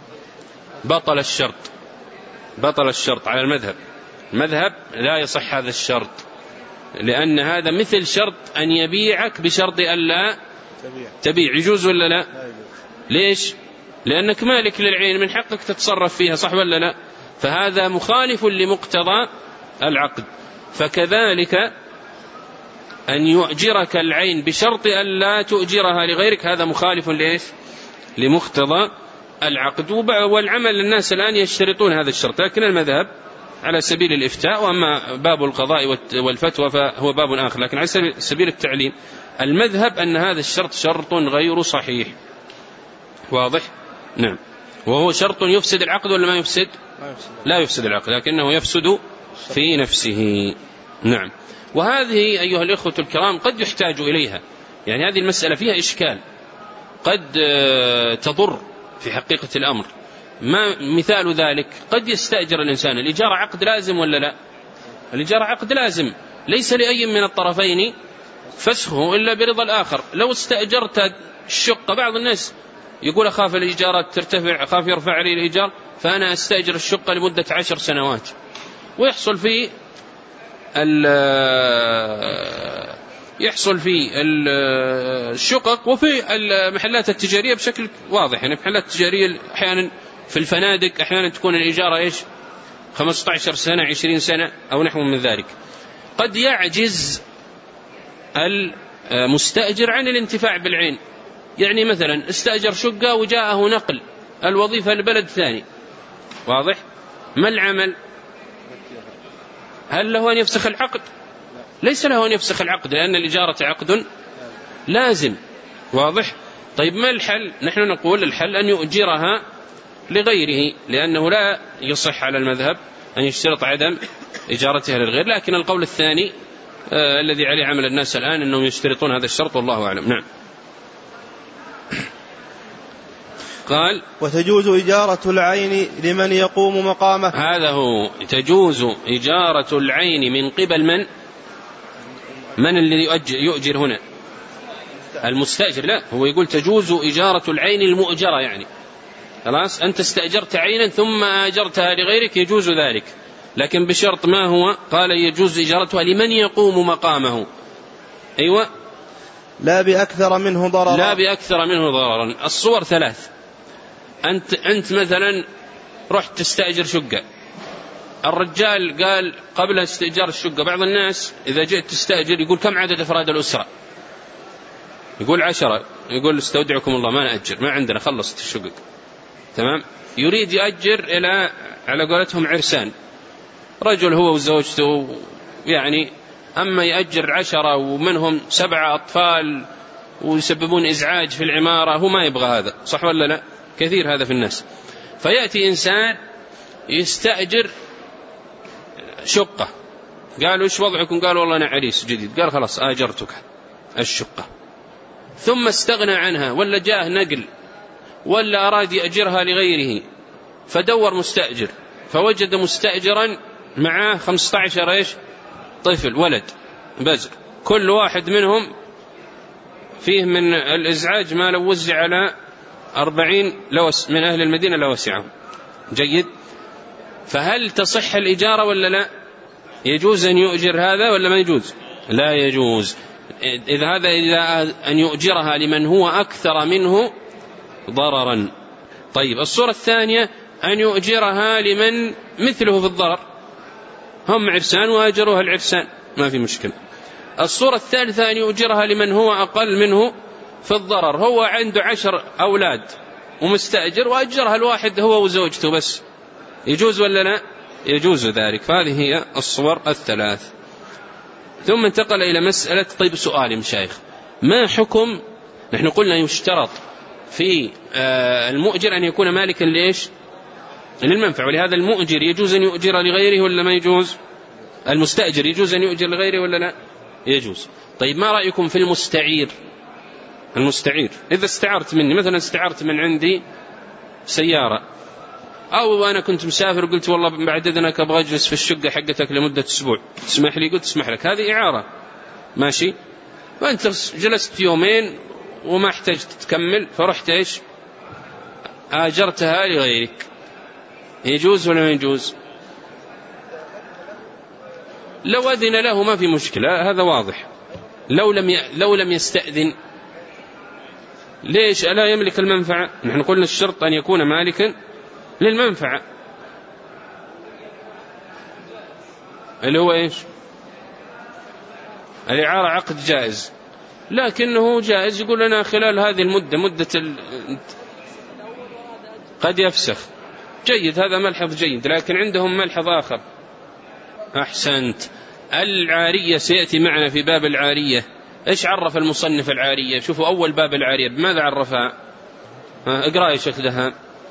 بطل الشرط، بطل الشرط على المذهب لا يصح هذا الشرط، لأن هذا مثل شرط أن يبيعك بشرط ألا تبيع. يجوز ولا لا؟ ليش؟ لأنك مالك للعين، من حقك تتصرف فيها، صح ولا لا؟ فهذا مخالف لمقتضى العقد. فكذلك أن يؤجرك العين بشرط ألا تؤجرها لغيرك، هذا مخالف ليش؟ لمقتضى العقد. والعمل الناس الآن يشترطون هذا الشرط، لكن المذهب على سبيل الإفتاء، وأما باب القضاء والفتوى فهو باب آخر. لكن على سبيل التعليم المذهب أن هذا الشرط شرط غير صحيح. واضح؟ نعم. وهو شرط يفسد العقد ولا ما يفسد؟ لا يفسد العقد، لكنه يفسد في نفسه. نعم. وهذه أيها الإخوة الكرام قد يحتاج إليها، يعني هذه المسألة فيها إشكال، قد تضر في حقيقة الأمر. ما مثال ذلك؟ قد يستأجر الإنسان، الإجارة عقد لازم ولا لا؟ الإجارة عقد لازم، ليس لأي من الطرفين فسخه إلا برضا الآخر. لو استأجرت الشقة، بعض الناس يقول أخاف الإيجارات ترتفع، أخاف يرفع علي الإيجار، فأنا أستأجر الشقة لمدة 10 سنوات، ويحصل في الشقق وفي المحلات التجارية بشكل واضح. يعني المحلات التجارية أحيانا في الفنادق أحيانا تكون الإجارة إيش 15 سنة 20 سنة أو نحو من ذلك. قد يعجز المستأجر عن الانتفاع بالعين، يعني مثلا استأجر شقة وجاءه نقل الوظيفة لبلد ثاني، واضح؟ ما العمل؟ هل له أن يفسخ العقد؟ ليس له أن يفسخ العقد، لأن الإجارة عقد لازم، واضح؟ طيب ما الحل؟ نحن نقول الحل أن يؤجرها لغيره، لأنه لا يصح على المذهب أن يشترط عدم إجارتها للغير. لكن القول الثاني الذي عليه عمل الناس الآن أنهم يشترطون هذا الشرط، والله أعلم. نعم. قال وتجوز إجارة العين لمن يقوم مقامه. هذا هو، تجوز إجارة العين من قبل من الذي يؤجر هنا؟ المستأجر. لا، هو يقول تجوز إجارة العين المؤجرة، يعني خلاص أنت استأجرت عينا ثم آجرتها لغيرك، يجوز ذلك، لكن بشرط. ما هو؟ قال يجوز إجارتها لمن يقوم مقامه. أيوة. لا بأكثر منه ضررا. لا بأكثر منه ضررا. الصور 3. أنت مثلا رحت تستأجر شقة، الرجال قال قبل استئجار الشقة، بعض الناس إذا جئت تستأجر يقول كم عدد أفراد الأسرة؟ يقول 10. يقول استودعكم الله ما نأجر، ما عندنا، خلصت الشقق. تمام. يريد يأجر إلى على قولتهم عرسان، رجل هو وزوجته، يعني أما يأجر 10 ومنهم 7 أطفال ويسببون إزعاج في العمارة، هو ما يبغى هذا، صح ولا لا؟ كثير هذا في الناس. فيأتي إنسان يستأجر شقة، قالوا إيش وضعكم؟ قالوا والله أنا عريس جديد. قال خلاص آجرتك الشقة، ثم استغنى عنها، ولا جاء نقل، ولا أراد يأجرها لغيره، فدور مستأجر فوجد مستأجرا معاه 15 إيش طفل ولد بزر، كل واحد منهم فيه من الإزعاج ما لو وزع على 40 من أهل المدينة لوسعهم. جيد. فهل تصح الإجارة ولا لا؟ يجوز أن يؤجر هذا ولا ما يجوز؟ لا يجوز. إذا أن يؤجرها لمن هو أكثر منه ضررا. طيب الصورة الثانية أن يؤجرها لمن مثله في الضرر، هم عرسان وأجروها العرسان ما في مشكلة. الصورة الثالثة أن يؤجرها لمن هو أقل منه في الضرر، هو عنده 10 أولاد ومستأجر وأجرها الواحد هو وزوجته بس، يجوز ولا لا؟ يجوز ذلك. فهذه هي الصور الثلاث. ثم انتقل إلى مسألة طيب سؤال مشايخ، ما حكم، نحن قلنا يشترط في المؤجر أن يكون مالكا ليش؟ للمنفع، ولهذا المؤجر يجوز أن يؤجر لغيره ولا ما يجوز؟ المستأجر يجوز أن يؤجر لغيره ولا لا؟ يجوز. طيب ما رأيكم في المستعير؟ المستعير إذا استعرت مني، مثلا استعرت من عندي سيارة، أو أنا كنت مسافر وقلت والله بعد إذنك أبغى أجلس في الشقة حقتك لمدة أسبوع، تسمح لي؟ قلت اسمح لك، هذه إعارة ماشي، وأنت جلست يومين وما احتجت تكمل فرحت إيش؟ آجرتها لغيرك، يجوز ولا ما يجوز؟ لو أذن له ما في مشكلة، هذا واضح. لو لم يستأذن ليش ألا يملك المنفعة؟ نحن قلنا الشرط أن يكون مالكا للمنفعة، اللي هو إيش؟ الإعارة عقد جائز، لكنه جائز يقول لنا خلال هذه المدة قد يفسخ. جيد، هذا ملحظ جيد، لكن عندهم ملحظ آخر. أحسنت. العارية سيأتي معنا في باب العارية. إيش عرف المصنف العارية؟ شوفوا أول باب العارية بماذا عرفها؟ اقرأ يا شيخ دهان.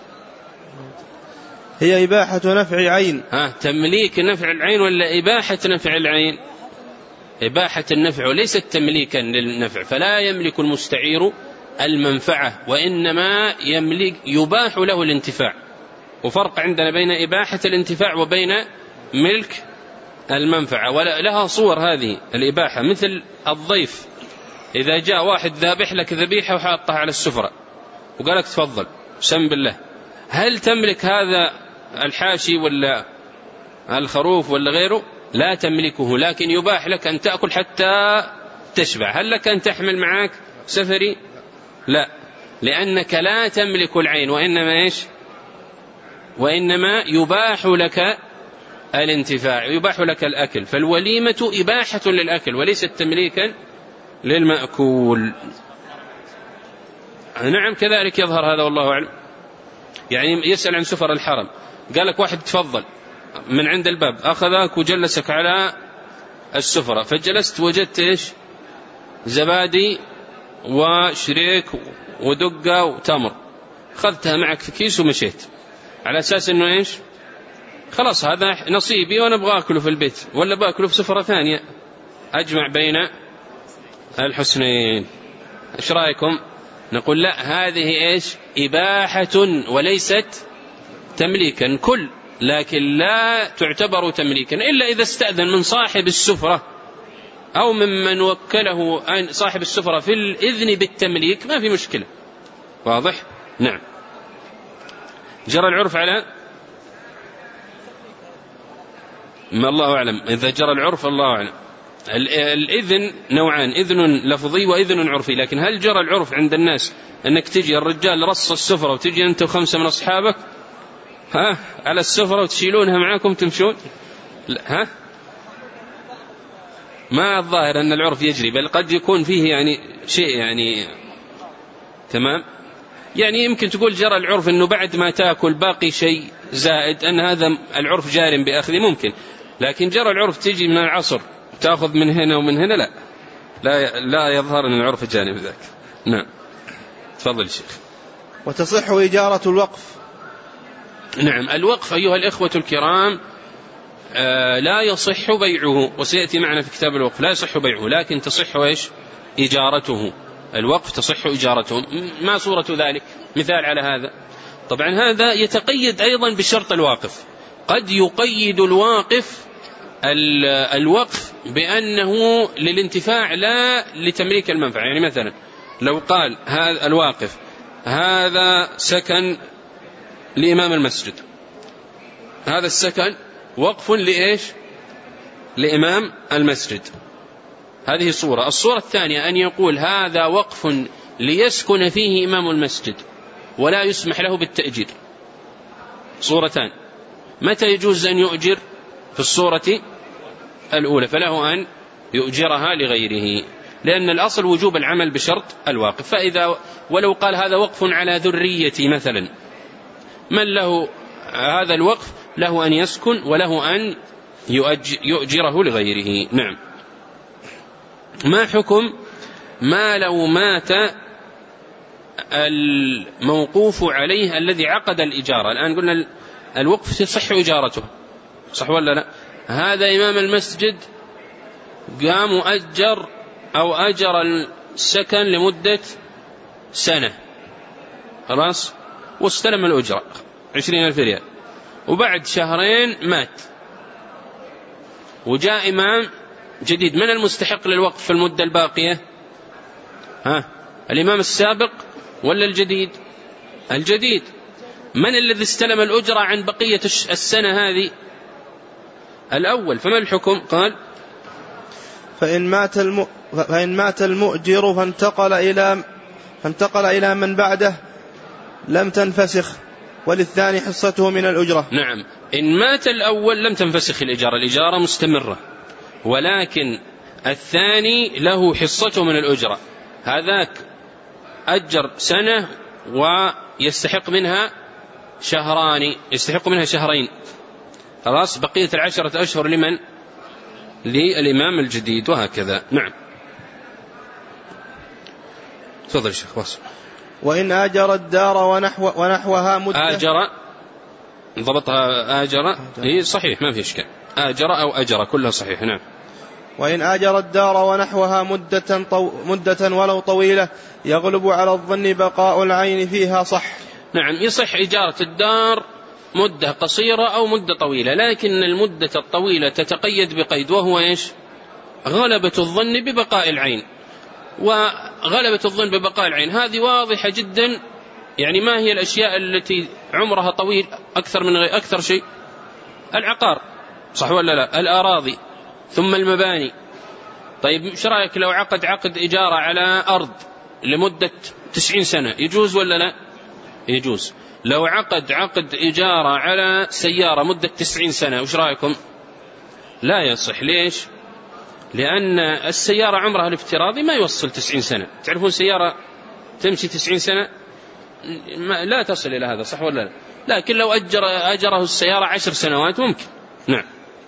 هي إباحة نفع عين. تمليك نفع العين ولا إباحة نفع العين؟ إباحة النفع وليست تمليكا للنفع، فلا يملك المستعير المنفعة، وإنما يباح له الانتفاع. وفرق عندنا بين إباحة الانتفاع وبين ملك المنفعة، ولها صور هذه الإباحة، مثل الضيف إذا جاء واحد ذابح لك ذبيحة وحاطها على السفرة وقالك تفضل سم بالله، هل تملك هذا الحاشي ولا الخروف ولا غيره؟ لا تملكه، لكن يباح لك أن تأكل حتى تشبع. هل لك أن تحمل معك سفري؟ لا، لأنك لا تملك العين، وإنما يباح لك الانتفاع، يباح لك الأكل. فالوليمة إباحة للأكل وليست تمليكا للمأكول. نعم كذلك يظهر هذا والله أعلم. يعني يسأل عن سفر الحرم، قال لك واحد تفضل من عند الباب، أخذك وجلسك على السفرة، فجلست وجدت إيش؟ زبادي وشريك ودقة وتمر، أخذتها معك في كيس ومشيت على أساس أنه إيش؟ خلاص هذا نصيبي وأنا أبغى أكله في البيت ولا بأكله في سفرة ثانية، أجمع بين الحسنين. إيش رأيكم؟ نقول لا، هذه إيش؟ إباحة وليست تمليكا كل، لكن لا تعتبر تمليكا إلا إذا استأذن من صاحب السفرة أو ممن وكله صاحب السفرة في الإذن بالتمليك، ما في مشكلة. واضح؟ نعم. جرى العرف على ما الله أعلم، إذا جرى العرف الله أعلم. الإذن نوعان، إذن لفظي وإذن عرفي، لكن هل جرى العرف عند الناس أنك تجي الرجال رص السفرة وتجي أنت وخمسة من أصحابك على السفرة وتشيلونها معاكم تمشون؟ لا، ما الظاهر أن العرف يجري، بل قد يكون فيه يعني شيء يعني تمام. يعني يمكن تقول جرى العرف أنه بعد ما تأكل باقي شيء زائد، أن هذا العرف جار بأخذ ممكن، لكن جرى العرف تيجي من العصر تأخذ من هنا ومن هنا، لا يظهر أن العرف جانب ذاك. نعم تفضل شيخ. وتصح إجارة الوقف. نعم الوقف أيها الإخوة الكرام لا يصح بيعه، وسيأتي معنا في كتاب الوقف لا يصح بيعه، لكن تصح إيش؟ إجارته. الوقف تصح إجارته. ما صورة ذلك؟ مثال على هذا، طبعا هذا يتقيد أيضا بشرط الواقف. قد يقيد الواقف الوقف بأنه للانتفاع لا لتمليك المنفعة. يعني مثلا لو قال هذا الواقف هذا سكن لإمام المسجد، هذا السكن وقف لإيش؟ لإمام المسجد، هذه صورة. الصورة الثانية أن يقول هذا وقف ليسكن فيه إمام المسجد ولا يسمح له بالتأجير، صورتان. متى يجوز أن يؤجر؟ في الصورة الأولى، فله أن يؤجرها لغيره، لأن الأصل وجوب العمل بشرط الواقف. فإذا ولو قال هذا وقف على ذريتي مثلا، من له هذا الوقف له أن يسكن وله أن يؤجره لغيره. نعم. ما حكم ما لو مات الموقوف عليه الذي عقد الإجارة؟ الآن قلنا الوقف تصح إجارته، صح ولا لا؟ هذا إمام المسجد قام وأجر أو أجر السكن لمدة سنة، خلاص، واستلم الأجرة 20,000 ريال، وبعد شهرين مات، وجاء إمام جديد، من المستحق للوقف في المدة الباقية؟ الإمام السابق ولا الجديد؟ الجديد. من الذي استلم الأجرة عن بقية السنة هذه؟ الأول. فما الحكم؟ قال فإن مات المؤجر فانتقل إلى من بعده لم تنفسخ، وللثاني حصته من الأجرة. نعم. إن مات الأول لم تنفسخ الإجارة، الإجارة مستمرة، ولكن الثاني له حصته من الأجرة. هذاك أجر سنة ويستحق منها شهران، يستحق منها شهرين، خلاص، بقية 10 أشهر لمن؟ للإمام الجديد، وهكذا. نعم. تفضل الشيخ واصل. وإن آجر الدار ونحوها مدة. آجر ضبطها آجر، هي صحيح ما في إشكال، آجر أو أجر كلها صحيح. نعم. وإن آجر الدار ونحوها مدة ولو طويلة يغلب على الظن بقاء العين فيها، صح؟ نعم، يصح إجارة الدار مدة قصيرة أو مدة طويلة، لكن المدة الطويلة تتقيد بقيد، وهو إيش؟ غلبة الظن ببقاء العين. وغلبة الظن ببقاء العين هذه واضحة جدا، يعني ما هي الأشياء التي عمرها طويل أكثر شيء؟ العقار، صح ولا لا؟ الأراضي، ثم المباني. طيب ايش رأيك لو عقد إجارة على أرض لمدة 90 سنة، يجوز ولا لا؟ يجوز. لو عقد إجارة على سيارة مدة 90 سنة، وش رأيكم؟ لا يصح. ليش؟ لأن السيارة عمرها الافتراضي ما يوصل 90 سنة. تعرفون سيارة تمشي 90 سنة لا تصل إلى هذا، صح ولا لا؟ لكن لو أجره السيارة 10 سنوات ممكن. نعم.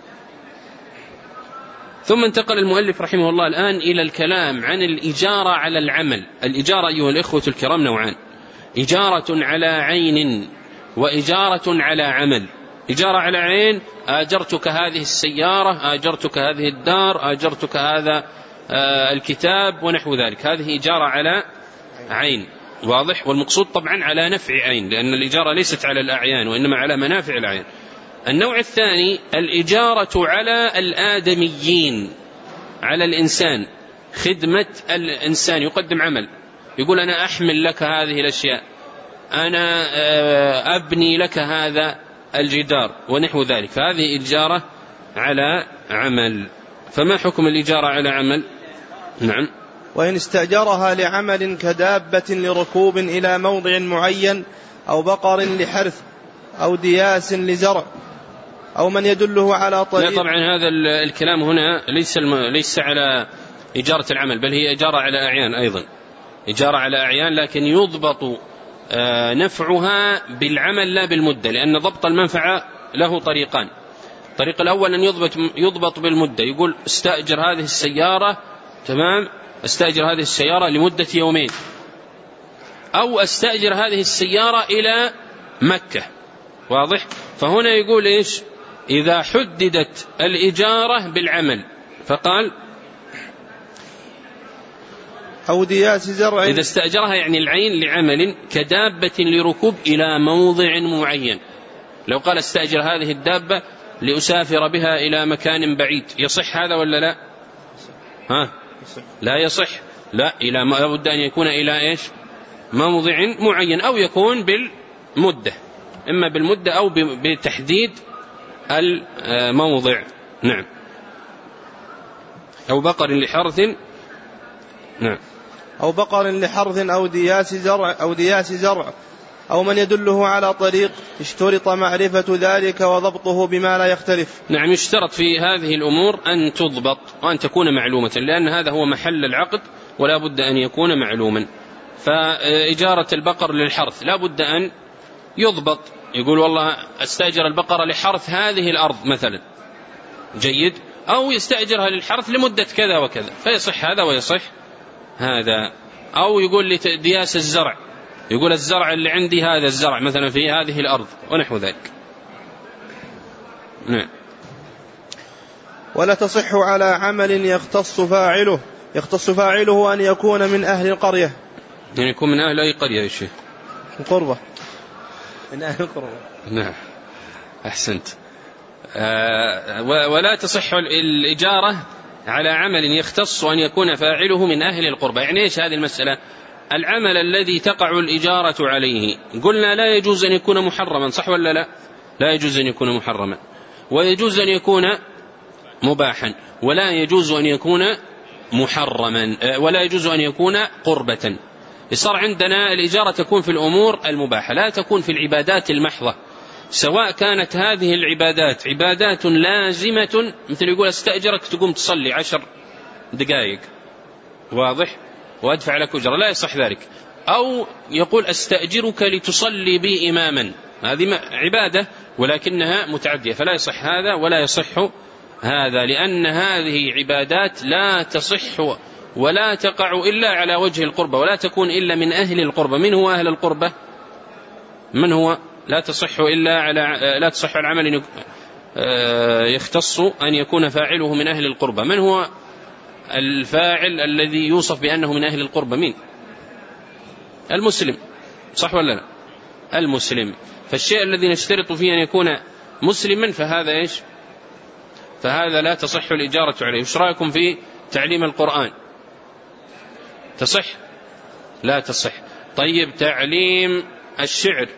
ثم انتقل المؤلف رحمه الله الآن إلى الكلام عن الإجارة على العمل. الإجارة أيها الإخوة الكرام نوعان: إجارة على عين وإجارة على عمل. إجارة على عين: آجرتك هذه السيارة، آجرتك هذه الدار، آجرتك هذا الكتاب ونحو ذلك، هذه إجارة على عين، واضح؟ والمقصود طبعا على نفع عين، لأن الإجارة ليست على الأعيان وإنما على منافع العين. النوع الثاني الإجارة على الآدميين، على الإنسان، خدمة الإنسان، يقدم عمل، يقول أنا أحمل لك هذه الأشياء، أنا أبني لك هذا الجدار ونحو ذلك، فهذه إجارة على عمل. فما حكم الإجارة على عمل؟ نعم. وإن استأجرها لعمل كدابة لركوب إلى موضع معين، أو بقر لحرث، أو دياس لزرع، أو من يدله على طريق. لا طبعا هذا الكلام هنا ليس على إجارة العمل، بل هي إجارة على أعيان أيضا، إجارة على أعيان، لكن يضبط نفعها بالعمل لا بالمدة، لأن ضبط المنفعة له طريقان. الطريق الأول أن يضبط بالمدة، يقول استأجر هذه السيارة، تمام، استأجر هذه السيارة لمدة يومين، أو استأجر هذه السيارة إلى مكة، واضح؟ فهنا يقول إيش؟ إذا حددت الإجارة بالعمل، فقال أو دياس زرع، إذا استأجرها يعني العين لعمل كدابة لركوب إلى موضع معين. لو قال استأجر هذه الدابة لأسافر بها إلى مكان بعيد، يصح هذا ولا لا؟ لا يصح، لا، إلى ما لابد أن يكون إلى إيش؟ موضع معين، أو يكون بالمدة، إما بالمدة أو بتحديد الموضع. نعم. أو بقر لحرث، نعم، أو بقر لحرث أو دياس زرع أو من يدله على طريق اشترط معرفة ذلك وضبطه بما لا يختلف. نعم، يشترط في هذه الأمور أن تضبط وأن تكون معلومة، لأن هذا هو محل العقد ولا بد أن يكون معلوما. فإجارة البقر للحرث لا بد أن يضبط، يقول والله استأجر البقرة لحرث هذه الأرض مثلا، جيد، أو يستأجرها للحرث لمدة كذا وكذا، فيصح هذا ويصح هذا. أو يقول لدياس الزرع، يقول الزرع اللي عندي هذا الزرع مثلا في هذه الأرض ونحو ذلك. نعم. ولا تصح على عمل يختص فاعله أن يكون من أهل القرية. يعني يكون من أهل أي قرية يا شيخ؟ القربة، من أهل القربة. نعم، أحسنت. ولا تصح الإجارة على عمل يختص أن يكون فاعله من أهل القربة. يعني إيش هذه المسألة؟ العمل الذي تقع الإجارة عليه قلنا لا يجوز أن يكون محرما، صح ولا لا؟ لا يجوز أن يكون محرما، ويجوز أن يكون مباحا، ولا يجوز أن يكون محرما، ولا يجوز أن يكون قربة. صار عندنا الإجارة تكون في الأمور المباحة، لا تكون في العبادات المحضة، سواء كانت هذه العبادات عبادات لازمة، مثل يقول استأجرك تقوم تصلي 10 دقائق، واضح، وأدفع لك أجرة، لا يصح ذلك. أو يقول أستأجرك لتصلي بي إماما، هذه عبادة ولكنها متعدية، فلا يصح هذا ولا يصح هذا، لأن هذه عبادات لا تصح ولا تقع إلا على وجه القربة، ولا تكون إلا من أهل القربة. من هو أهل القربة؟ من هو؟ لا تصح العمل يختص أن يكون فاعله من أهل القربة. من هو الفاعل الذي يوصف بأنه من أهل القربة؟ مين؟ المسلم، صح ولا لا؟ المسلم. فالشيء الذي نشترط فيه أن يكون مسلما فهذا إيش؟ فهذا لا تصح الإجارة عليه. وش رأيكم في تعليم القرآن؟ تصح؟ لا تصح. طيب تعليم الشعر،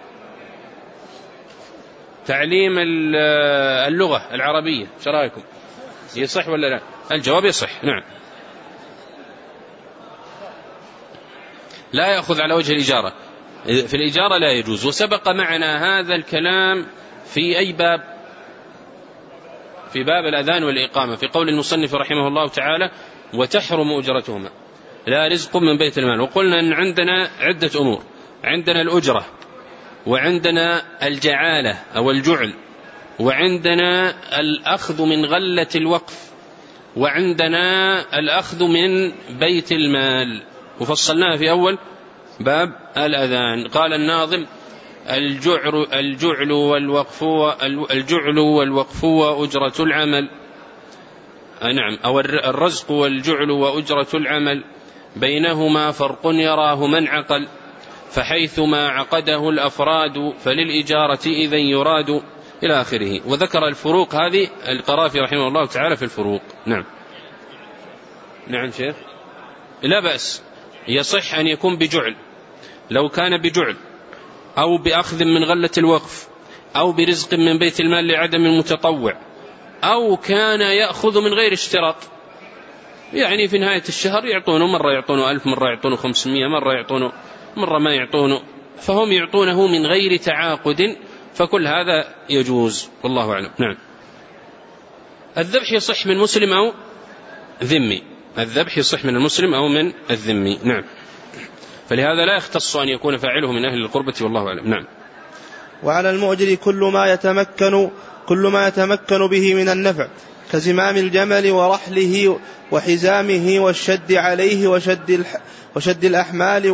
تعليم اللغة العربية، وش رأيكم؟ يصح ولا لا؟ الجواب يصح، نعم. لا يأخذ على وجه الإجارة، في الإجارة لا يجوز. وسبق معنا هذا الكلام في أي باب؟ في باب الأذان والإقامة، في قول المصنف رحمه الله تعالى وتحرم أجرتهما لا رزق من بيت المال. وقلنا أن عندنا عدة أمور، عندنا الأجرة، وعندنا الجعالة أو الجعل، وعندنا الأخذ من غلة الوقف، وعندنا الأخذ من بيت المال، وفصلناها في أول باب الأذان. قال الناظم الجعل والوقف وأجرة العمل، نعم، أو الرزق والجعل وأجرة العمل بينهما فرق يراه من عقل، فحيثما عقده الأفراد فللإجارة إذن يراد، إلى آخره. وذكر الفروق هذه القرافي رحمه الله تعالى في الفروق. نعم. نعم شيخ، لا بأس، يصح أن يكون بجعل، لو كان بجعل أو بأخذ من غلة الوقف أو برزق من بيت المال لعدم المتطوع، أو كان يأخذ من غير اشتراط، يعني في نهاية الشهر يعطونه، مرة يعطونه 1000، مرة يعطونه 500، مرة يعطونه، مرة ما يعطونه، فهم يعطونه من غير تعاقد، فكل هذا يجوز، والله أعلم. نعم. الذبح يصح من مسلم أو ذمي، الذبح يصح من المسلم أو من الذمي، نعم. فلهذا لا يختص أن يكون فاعله من أهل القربة، والله أعلم. نعم. وعلى المؤجر كل ما يتمكن به من النفع، كزمام الجمل ورحله وحزامه والشد عليه وشد الأحمال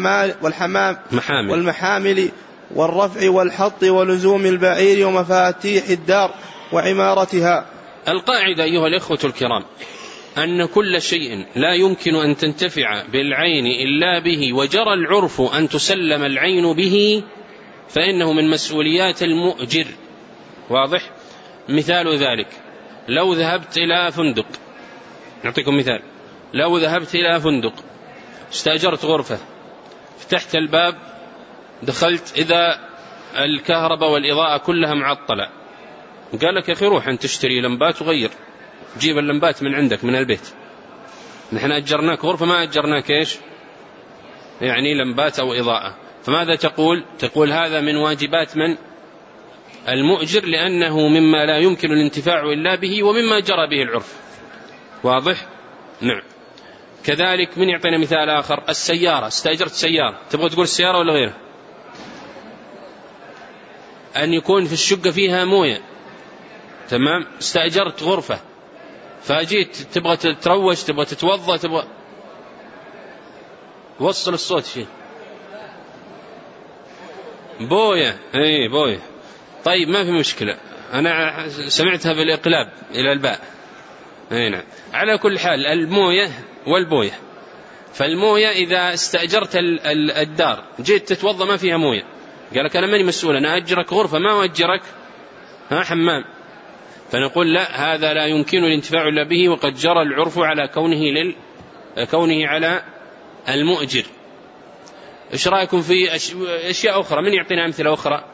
والمحامل والرفع والحط ولزوم البعير ومفاتيح الدار وعمارتها. القاعدة أيها الإخوة الكرام أن كل شيء لا يمكن أن تنتفع بالعين إلا به وجرى العرف أن تسلم العين به فإنه من مسؤوليات المؤجر، واضح؟ مثال ذلك لو ذهبت إلى فندق، نعطيكم مثال، لو ذهبت إلى فندق استأجرت غرفة، فتحت الباب، دخلت، إذا الكهرباء والإضاءة كلها معطلة، قال لك يا أخي روح أن تشتري لمبات وغير، جيب اللمبات من عندك من البيت، نحن أجرناك غرفة، ما أجرناك إيش يعني لمبات أو إضاءة، فماذا تقول؟ تقول هذا من واجبات من؟ المؤجر، لأنه مما لا يمكن الانتفاع إلا به ومما جرى به العرف. واضح؟ نعم. كذلك من يعطينا مثال آخر؟ السيارة، استأجرت سيارة، تبغى تقول السيارة ولا غيرها؟ أن يكون في الشقة فيها موية، تمام؟ استأجرت غرفة فأجيت تبغى تتروش، تبغى تتوضأ، تبغى وصل الصوت شيء بوية، اي بوية. طيب ما في مشكلة، أنا سمعتها بالإقلاب إلى الباء. نعم. على كل حال الموية والبوية، فالموية إذا استأجرت الدار جيت تتوضأ ما فيها موية، قال لك أنا ماني مسؤول، أنا أجرك غرفة ما أجرك حمام، فنقول لا، هذا لا يمكن الانتفاع إلا به، وقد جرى العرف على كونه على المؤجر. إيش رأيكم في أشياء أخرى؟ من يعطينا أمثلة أخرى؟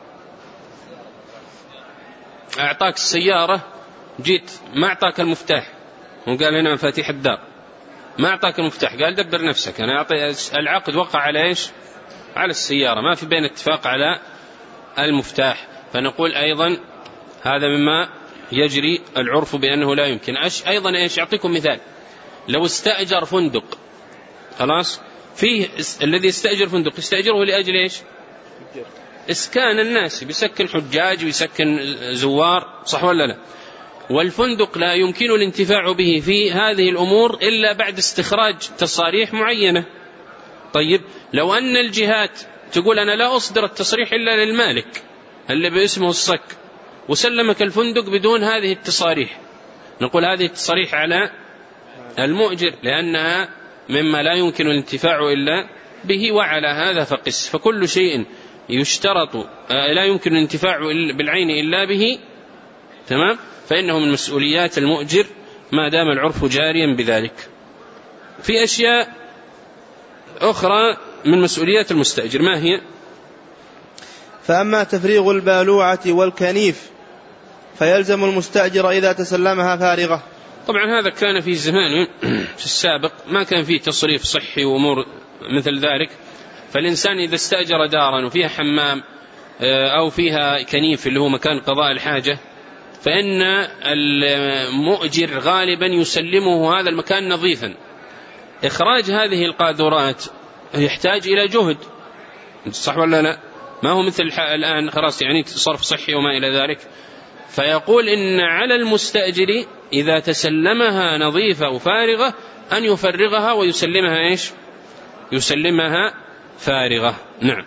أعطاك السيارة، جيت ما أعطاك المفتاح وقال هنا مفاتيح الدار، ما أعطاك المفتاح، قال دبر نفسك، أنا أعطي. العقد وقع على إيش؟ على السيارة، ما في بين اتفاق على المفتاح، فنقول أيضا هذا مما يجري العرف بأنه لا يمكن. أيضا إيش؟ أعطيكم مثال، لو استأجر فندق، خلاص، فيه الذي يستأجر فندق يستأجره لأجل إيش؟ إسكان الناس، بيسكن حجاج ويسكن زوار، صح ولا لا؟ والفندق لا يمكن الانتفاع به في هذه الأمور إلا بعد استخراج تصاريح معينة. طيب لو أن الجهات تقول أنا لا أصدر التصريح إلا للمالك اللي باسمه الصك، وسلمك الفندق بدون هذه التصاريح، نقول هذه التصاريح على المؤجر، لأنها مما لا يمكن الانتفاع إلا به، وعلى هذا فقس. فكل شيء يشترط لا يمكن الانتفاع بالعين إلا به، تمام، فإنه من مسؤوليات المؤجر ما دام العرف جاريا بذلك. في أشياء أخرى من مسؤوليات المستأجر، ما هي؟ فأما تفريغ البالوعة والكنيف فيلزم المستأجر إذا تسلمها فارغة. طبعا هذا كان في زمان في السابق ما كان فيه تصريف صحي وأمور مثل ذلك، فالإنسان إذا استأجر دارا وفيها حمام أو فيها كنيف اللي هو مكان قضاء الحاجة، فإن المؤجر غالبا يسلمه هذا المكان نظيفا. إخراج هذه القاذورات يحتاج إلى جهد، صح ولا لا؟ ما هو مثل الآن خلاص يعني صرف صحي وما إلى ذلك. فيقول إن على المستأجر إذا تسلمها نظيفة وفارغة أن يفرغها ويسلمها إيش؟ يسلمها فارغة. نعم.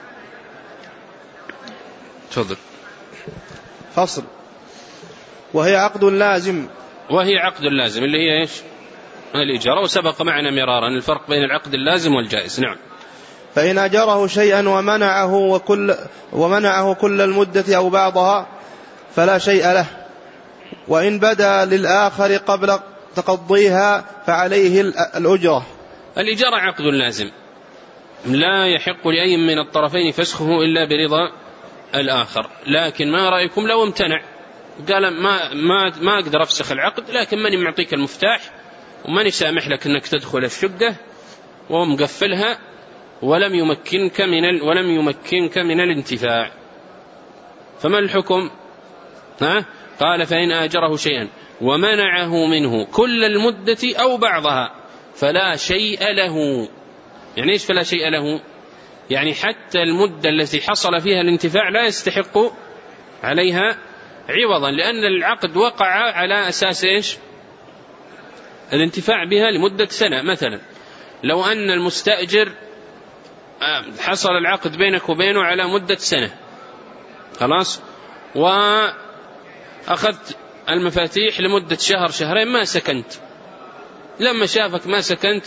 تفضل. فصل. وهي عقد لازم. وهي عقد لازم اللي هي إيش؟ الإجارة، وسبق معنا مرارا الفرق بين العقد اللازم والجائز. نعم. فإن أجره شيئا ومنعه كل المدة أو بعضها فلا شيء له، وإن بدا للآخر قبل تقضيها فعليه الأجرة. الإجارة عقد لازم لا يحق لأي من الطرفين فسخه إلا برضا الآخر، لكن ما رأيكم لو امتنع قال ما أقدر أفسخ العقد، لكن ماني معطيك المفتاح وماني سامح لك أنك تدخل الشقة ومقفلها ولم يمكنك من الانتفاع، فما الحكم؟ قال فإن آجره شيئا ومنعه منه كل المدة أو بعضها فلا شيء له. يعني إيش فلا شيء له؟ يعني حتى المدة التي حصل فيها الانتفاع لا يستحق عليها عوضا، لأن العقد وقع على أساس إيش؟ الانتفاع بها لمدة سنة. مثلا لو أن المستأجر حصل العقد بينك وبينه على مدة سنة، خلاص، وأخذت المفاتيح لمدة شهر شهرين ما سكنت، لما شافك ما سكنت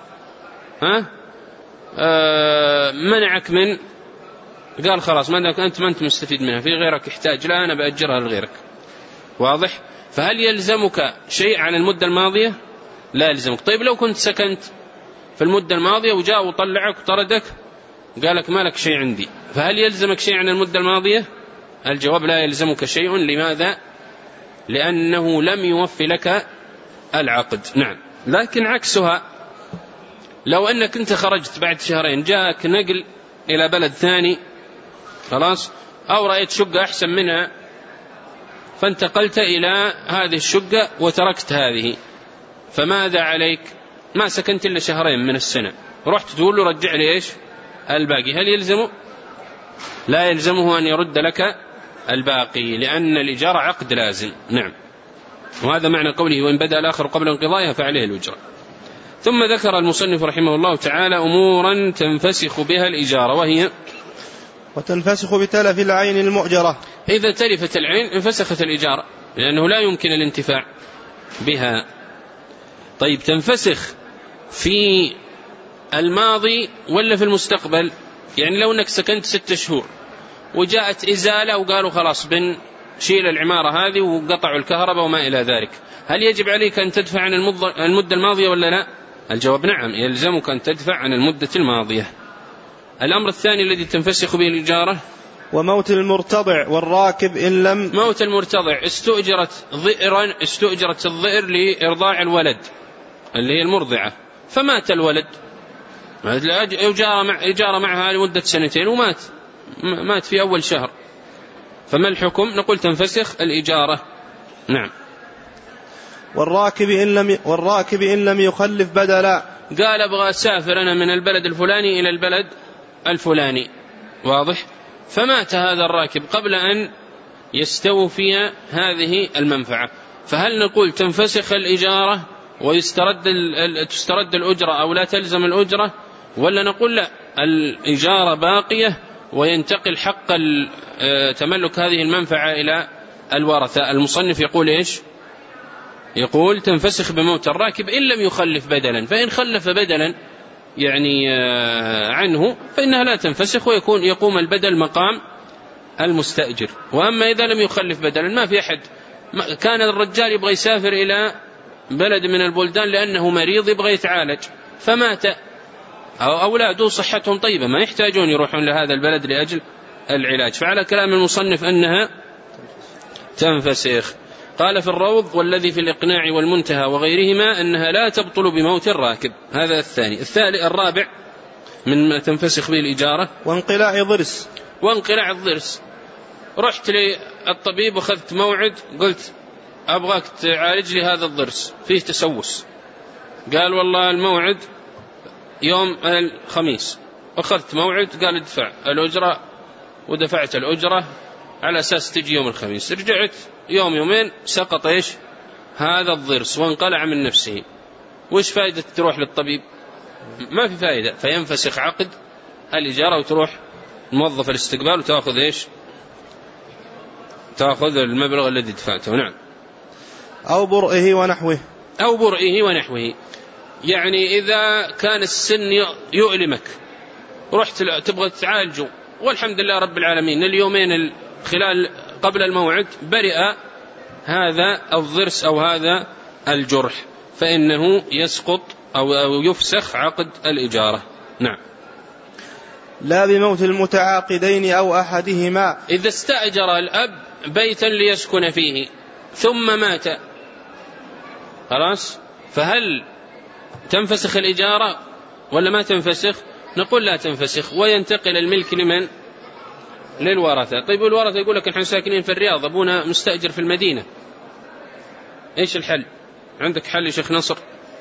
منعك من، قال خلاص ما دامك أنت ما أنت مستفيد منها، في غيرك يحتاج، لا أنا بأجرها لغيرك. واضح؟ فهل يلزمك شيء عن المدة الماضية؟ لا يلزمك. طيب لو كنت سكنت في المدة الماضية وجاء وطلعك وطردك قالك ما لك شيء عندي، فهل يلزمك شيء عن المدة الماضية؟ الجواب لا يلزمك شيء. لماذا؟ لأنه لم يوفي لك العقد. نعم. لكن عكسها، لو أنك أنت خرجت بعد شهرين جاءك نقل إلى بلد ثاني خلاص، أو رأيت شقة أحسن منها فانتقلت إلى هذه الشقة وتركت هذه، فماذا عليك؟ ما سكنت إلا شهرين من السنة، رحت تقول له رجع لي إيش الباقي، هل يلزمه؟ لا يلزمه أن يرد لك الباقي، لأن الإجارة عقد لازم. نعم، وهذا معنى قوله وإن بدأ الآخر قبل انقضائها فعليه الأجرة. ثم ذكر المصنف رحمه الله تعالى أمورا تنفسخ بها الإجارة، وهي وتنفسخ بتلف العين المؤجرة. إذا تلفت العين انفسخت الإجارة، لأنه لا يمكن الانتفاع بها. طيب، تنفسخ في الماضي ولا في المستقبل؟ يعني لو أنك سكنت 6 شهور وجاءت إزالة وقالوا خلاص بنشيل العمارة هذه وقطعوا الكهرباء وما إلى ذلك، هل يجب عليك أن تدفع عن المدة الماضية ولا لا؟ الجواب نعم، يلزمك أن تدفع عن المدة الماضية. الأمر الثاني الذي تنفسخ به الإجارة وموت المرتضع والراكب إن لم. موت المرتضع، استؤجرت الظئر لإرضاع الولد اللي هي المرضعة، فمات الولد، إجارة معها لمدة 2 ومات في أول شهر، فما الحكم؟ نقول تنفسخ الإجارة. نعم. والراكب إن لم يخلف بدلا، قال أبغى أسافر أنا من البلد الفلاني إلى البلد الفلاني، واضح، فمات هذا الراكب قبل أن يستوفي هذه المنفعة، فهل نقول تنفسخ الإجارة وتسترد الأجرة أو لا تلزم الأجرة، ولا نقول لا، الإجارة باقية وينتقل حق تملك هذه المنفعة إلى الورثة؟ المصنف يقول إيش؟ يقول تنفسخ بموت الراكب إن لم يخلف بدلا، فإن خلف بدلا يعني عنه فإنها لا تنفسخ ويقوم البدل مقام المستأجر. وأما إذا لم يخلف بدلا، ما في أحد، كان الرجال يبغى يسافر إلى بلد من البلدان لأنه مريض يبغى يتعالج فمات، أو أولاده صحتهم طيبة ما يحتاجون يروحون لهذا البلد لأجل العلاج، فعلى كلام المصنف أنها تنفسخ. قال في الروض والذي في الإقناع والمنتهى وغيرهما أنها لا تبطل بموت الراكب. هذا الثاني. الرابع من ما تنفسخ به الإجارة وانقلاع الضرس. رحت للطبيب وخذت موعد، قلت أبغاك تعالج لي هذا الضرس فيه تسوس، قال والله الموعد يوم الخميس، أخذت موعد قال ادفع الأجرة، ودفعت الأجرة على أساس تجي يوم الخميس، رجعت يومين سقط إيش هذا الضرس وانقلع من نفسه، وإيش فائدة تروح للطبيب؟ ما في فائدة، فينفسخ عقد الإجارة وتروح موظف الاستقبال وتأخذ إيش؟ تأخذ المبلغ الذي دفعته. نعم. أو برئه ونحوه. يعني إذا كان السن يؤلمك رحت تبغى تعالجه والحمد لله رب العالمين اليومين خلال قبل الموعد برئ هذا الضرس أو هذا الجرح، فإنه يسقط أو يفسخ عقد الإجارة. نعم. لا بموت المتعاقدين أو أحدهما. إذا استأجر الأب بيتا ليسكن فيه ثم مات خلاص، فهل تنفسخ الإجارة ولا ما تنفسخ؟ نقول لا تنفسخ، وينتقل الملك لمن؟ للورثة. طيب الورثة يقول لك نحن ساكنين في الرياض، أبونا مستأجر في المدينة، إيش الحل؟ عندك حل يا شيخ نصر؟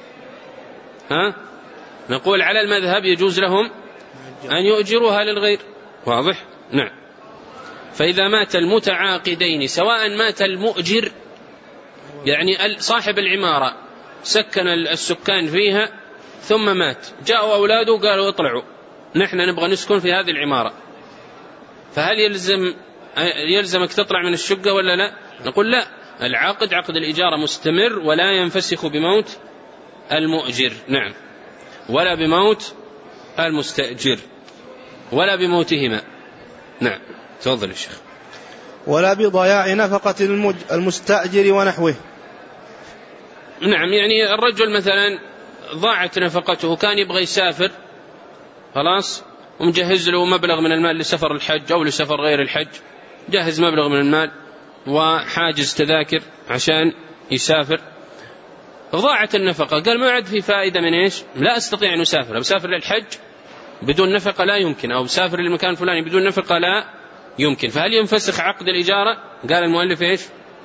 نقول على المذهب يجوز لهم أن يؤجروها للغير، واضح؟ نعم. فإذا مات المتعاقدين، سواء مات المؤجر يعني صاحب العمارة سكن السكان فيها ثم مات، جاءوا أولاده قالوا اطلعوا نحن نبغى نسكن في هذه العمارة، فهل يلزمك تطلع من الشقة ولا لا؟ نقول لا، عقد الإجارة مستمر ولا ينفسخ بموت المؤجر. نعم. ولا بموت المستأجر ولا بموتهما. نعم. تفضل يا شيخ. ولا بضياع نفقة المستأجر ونحوه. نعم، يعني الرجل مثلا ضاعت نفقته، كان يبغى يسافر خلاص ومجهز له مبلغ من المال لسفر الحج أو لسفر غير الحج، جهز مبلغ من المال وحاجز تذاكر عشان يسافر، ضاعت النفقة، قال ما عاد في فائدة من إيش؟ لا أستطيع أن أسافر للحج بدون نفقة لا يمكن، أو سافر للمكان الفلاني بدون نفقة لا يمكن، فهل ينفسخ عقد الإجارة؟ قال المؤلف إيش؟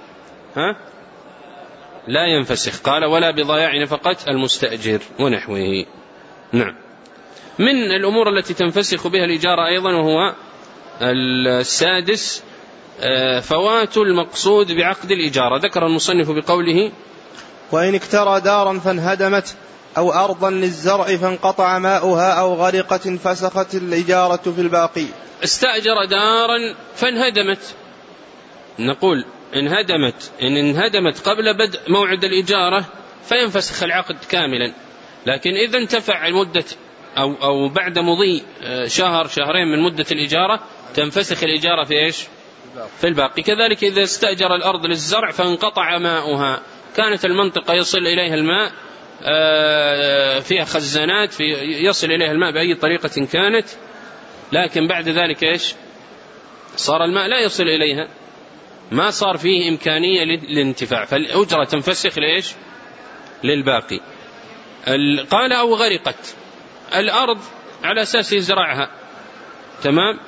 لا ينفسخ. قال ولا بضياع نفقة المستأجر ونحوه. نعم. من الأمور التي تنفسخ بها الإجارة أيضا وهو السادس فوات المقصود بعقد الإجارة. ذكر المصنف بقوله وإن اكترى دارا فانهدمت أو أرضا للزرع فانقطع ماؤها أو غرقت فسخت الإجارة في الباقي. استأجر دارا فانهدمت، نقول إن انهدمت قبل بدء موعد الإجارة فينفسخ العقد كاملا، لكن إذا انتفع المدة أو بعد مضي شهرين من مدة الإجارة تنفسخ الإجارة في إيش؟ في الباقي. كذلك إذا استأجر الأرض للزرع فانقطع ماؤها، كانت المنطقة يصل إليها الماء فيها خزانات يصل إليها الماء بأي طريقة كانت، لكن بعد ذلك إيش؟ صار الماء لا يصل إليها، ما صار فيه إمكانية للانتفاع، فالأجرة تنفسخ لإيش؟ للباقي. قال أو غرقت الأرض على أساس يزرعها، تمام،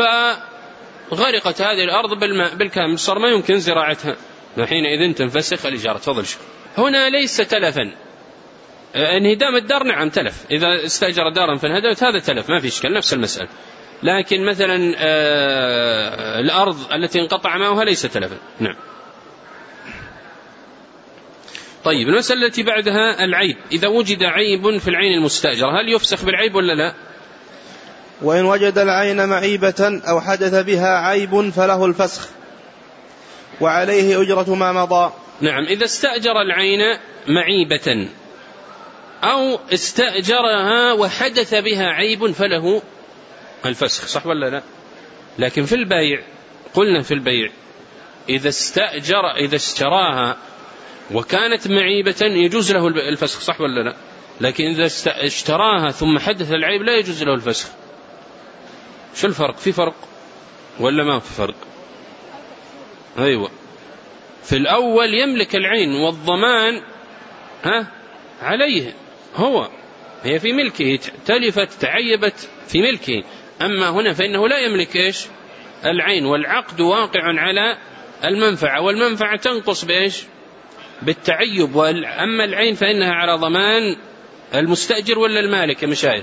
فغرقت هذه الأرض بالماء بالكامل، صار ما يمكن زراعتها، حينئذ تنفسخ الإجارة. تفضل شو. هنا ليس تلفا. انهدام الدار نعم تلف، إذا استأجر دارا فانهدمت هذا تلف ما في إشكال، نفس المسألة، لكن مثلا الأرض التي انقطع ماؤها ليس تلفا. نعم. طيب المسألة التي بعدها العيب. إذا وجد عيب في العين المستأجرة هل يفسخ بالعيب ولا لا؟ وإن وجد العين معيبة أو حدث بها عيب فله الفسخ وعليه أجرة ما مضى. نعم. إذا استأجر العين معيبة أو استأجرها وحدث بها عيب فله الفسخ، صح ولا لا؟ لكن في البيع قلنا في البيع إذا اشتراها وكانت معيبة يجوز له الفسخ، صح ولا لا؟ لكن إذا اشتراها ثم حدث العيب لا يجوز له الفسخ. شو الفرق؟ في فرق ولا ما في فرق؟ أيوة. في الأول يملك العين والضمان عليه، هي في ملكه، تلفت تعيبت في ملكه. أما هنا فإنه لا يملك إيش؟ العين، والعقد واقع على المنفعة، والمنفعة تنقص بإيش؟ بالتعيب. أما العين فإنها على ضمان المستأجر ولا المالك يا مشايخ؟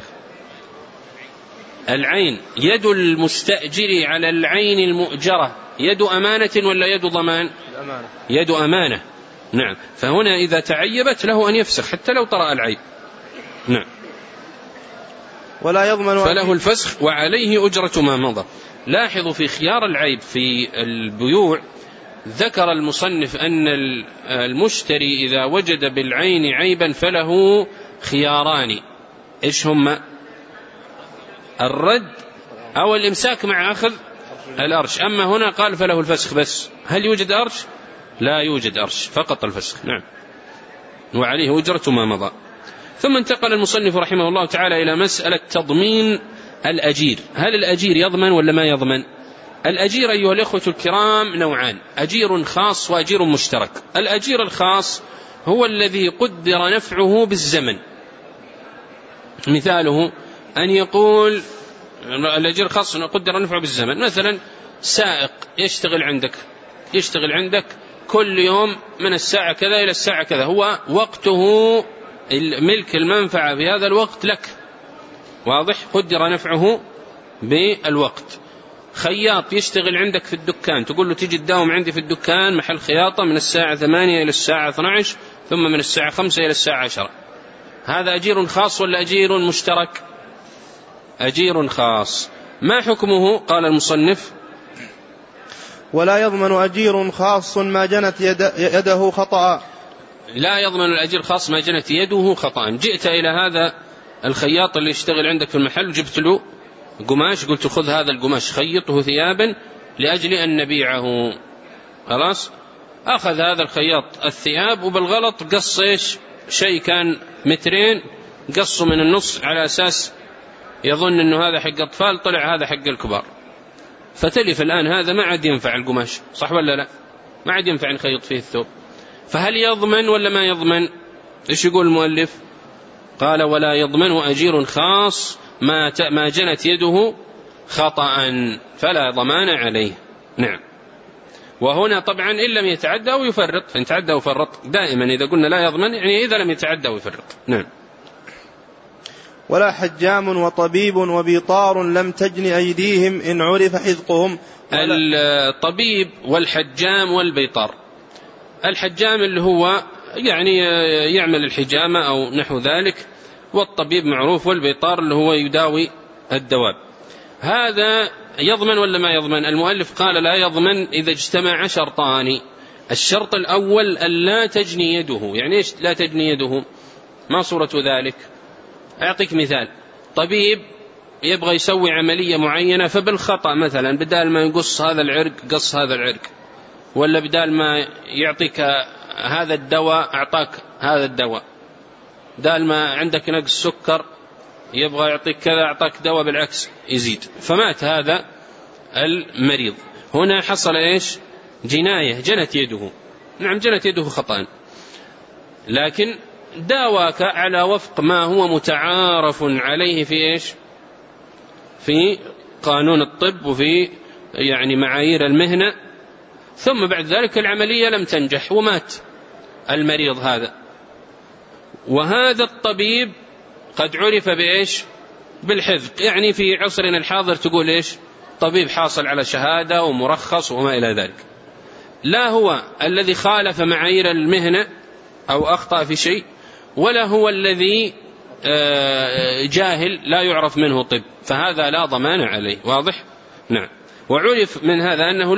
العين يد المستأجر على العين المؤجرة يد أمانة ولا يد ضمان؟ يد أمانة. نعم. فهنا إذا تعيبت له أن يفسخ حتى لو طرأ العيب. نعم. ولا يضمن فله الفسخ وعليه أجرة ما مضى. لاحظوا في خيار العيب في البيوع ذكر المصنف أن المشتري إذا وجد بالعين عيبا فله خياران. إيش هما؟ الرد أو الإمساك مع أخذ الأرش. أما هنا قال فله الفسخ بس. هل يوجد أرش؟ لا يوجد أرش، فقط الفسخ. نعم. وعليه أجرة ما مضى. ثم انتقل المصنف رحمه الله تعالى إلى مسألة تضمين الأجير. هل الأجير يضمن ولا ما يضمن؟ الأجير أيها الإخوة الكرام نوعان: أجير خاص وأجير مشترك. الأجير الخاص هو الذي قدر نفعه بالزمن. مثاله أن يقول الأجير الخاص قدر نفعه بالزمن، مثلا سائق يشتغل عندك كل يوم من الساعة كذا إلى الساعة كذا، هو وقته ملك المنفعة في هذا الوقت لك، واضح؟ قدر نفعه بالوقت. خياط يشتغل عندك في الدكان، تقول له تيجي تداوم عندي في الدكان محل خياطة من الساعة 8 إلى الساعة 12 ثم من الساعة 5 إلى الساعة 10. هذا أجير خاص ولا أجير مشترك؟ أجير خاص. ما حكمه؟ قال المصنف: ولا يضمن أجير خاص ما جنت يده خطأ. لا يضمن الأجير خاص ما جنت يده خطأ. جئت إلى هذا الخياط اللي يشتغل عندك في المحل وجبت له قماش، قلت خذ هذا القماش خيطه ثيابا لأجل أن نبيعه. خلاص، أخذ هذا الخياط الثياب وبالغلط قص شيء كان 2 متر، قصه من النص على أساس يظن أنه هذا حق أطفال، طلع هذا حق الكبار، فتلف الآن هذا ما عاد ينفع القماش، صح ولا لا؟ ما عاد ينفع نخيط فيه الثوب. فهل يضمن ولا ما يضمن؟ إيش يقول المؤلف؟ قال: ولا يضمن أجير خاص ما جنت يده خطأ فلا ضمان عليه. نعم. وهنا طبعا إن لم يتعدى أو يفرط، فإن تعدى وفرط دائما إذا قلنا لا يضمن يعني إذا لم يتعدى ويفرط. نعم. ولا حجام وطبيب وبيطار لم تجن أيديهم إن عرف حذقهم. الطبيب والحجام والبيطار، الحجام اللي هو يعني يعمل الحجامة أو نحو ذلك، والطبيب معروف، والبيطار اللي هو يداوي الدواب. هذا يضمن ولا ما يضمن؟ المؤلف قال لا يضمن إذا اجتمع شرطان. الشرط الأول أن لا تجني يده. يعني إيش لا تجني يده؟ ما صورة ذلك؟ أعطيك مثال. طبيب يبغى يسوي عملية معينة، فبالخطأ مثلا بدال ما يقص هذا العرق قص هذا العرق، ولا بدال ما يعطيك هذا الدواء أعطاك هذا الدواء، بدال ما عندك نقص سكر يبغى يعطيك كذا أعطاك دواء بالعكس يزيد، فمات هذا المريض. هنا حصل إيش؟ جناية، جنت يده. نعم جنت يده خطأ، لكن داواك على وفق ما هو متعارف عليه في إيش؟ في قانون الطب وفي يعني معايير المهنة، ثم بعد ذلك العملية لم تنجح ومات المريض هذا. وهذا الطبيب قد عرف بإيش؟ بالحذق. يعني في عصرنا الحاضر تقول إيش؟ طبيب حاصل على شهادة ومرخص وما إلى ذلك. لا هو الذي خالف معايير المهنة أو أخطأ في شيء، ولا هو الذي جاهل لا يعرف منه طب، فهذا لا ضمان عليه. واضح؟ نعم. وعرف من هذا أنه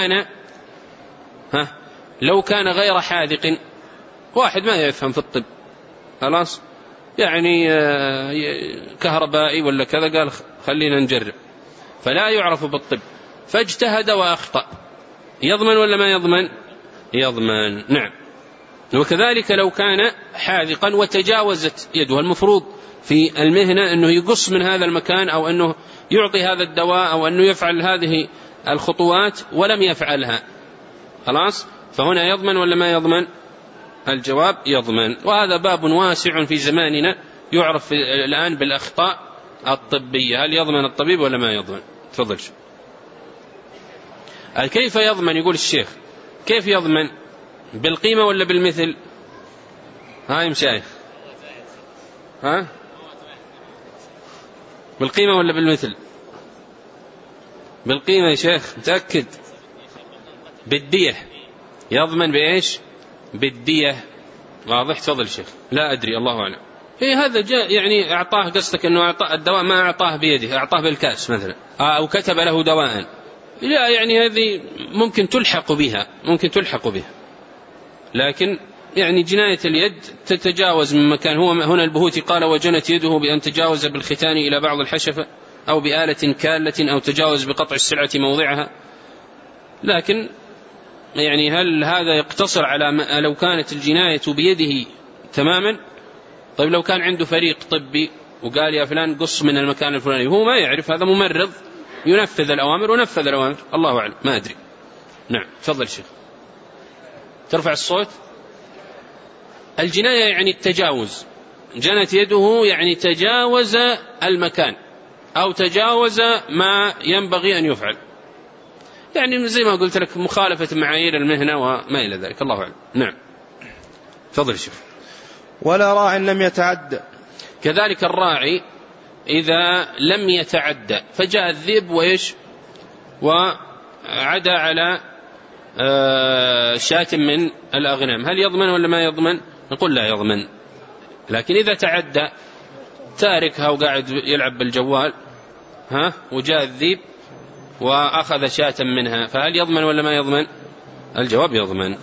لو كان غير حاذق، واحد ما يفهم في الطب خلاص يعني كهربائي ولا كذا، قال خلينا نجرب، فلا يعرف بالطب فاجتهد وأخطأ، يضمن ولا ما يضمن؟ يضمن. نعم. وكذلك لو كان حاذقا وتجاوزت يده، المفروض في المهنة أنه يقص من هذا المكان أو أنه يعطي هذا الدواء أو أنه يفعل هذه الخطوات ولم يفعلها، خلاص، فهنا يضمن ولا ما يضمن؟ الجواب يضمن. وهذا باب واسع في زماننا يعرف الآن بالأخطاء الطبية، هل يضمن الطبيب ولا ما يضمن؟ تفضل. كيف يضمن؟ يقول الشيخ كيف يضمن؟ بالقيمة ولا بالمثل؟ هاي مشايخ، بالقيمة ولا بالمثل؟ بالقيمة يا شيخ، متأكد؟ بالدية. يضمن بإيش؟ بالدية. واضح؟ تفضل شيخ. لا أدري، الله أعلم. هذا جاء يعني أعطاه، قصدك أنه أعطاه الدواء ما أعطاه بيده، أعطاه بالكاس مثلا، أو كتب له دواء، لا يعني هذه ممكن تلحق بها، لكن يعني جناية اليد تتجاوز من مكان. هو هنا البهوتي قال وجنت يده بأن تجاوز بالختان إلى بعض الحشفة أو بآلة كالة أو تجاوز بقطع السلعة موضعها. لكن يعني هل هذا يقتصر على لو كانت الجناية بيده تماما؟ طيب لو كان عنده فريق طبي وقال يا فلان قص من المكان الفلاني، هو ما يعرف، هذا ممرض ينفذ الأوامر ونفذ الأوامر، الله أعلم، ما أدري. نعم. تفضل شيخ. ترفع الصوت. الجناية يعني التجاوز، جنت يده يعني تجاوز المكان أو تجاوز ما ينبغي أن يفعل، يعني زي ما قلت لك مخالفة معايير المهنة وما إلى ذلك، الله أعلم. نعم. تفضل شيخ. ولا راع لم يتعدى. كذلك الراعي إذا لم يتعدى فجاء الذئب وإيش وعدى على شاة من الأغنام، هل يضمن ولا ما يضمن؟ نقول لا يضمن. لكن إذا تعدى تاركها وقاعد يلعب بالجوال وجاء الذئب وأخذ شاة منها، فهل يضمن ولا ما يضمن؟ الجواب يضمن.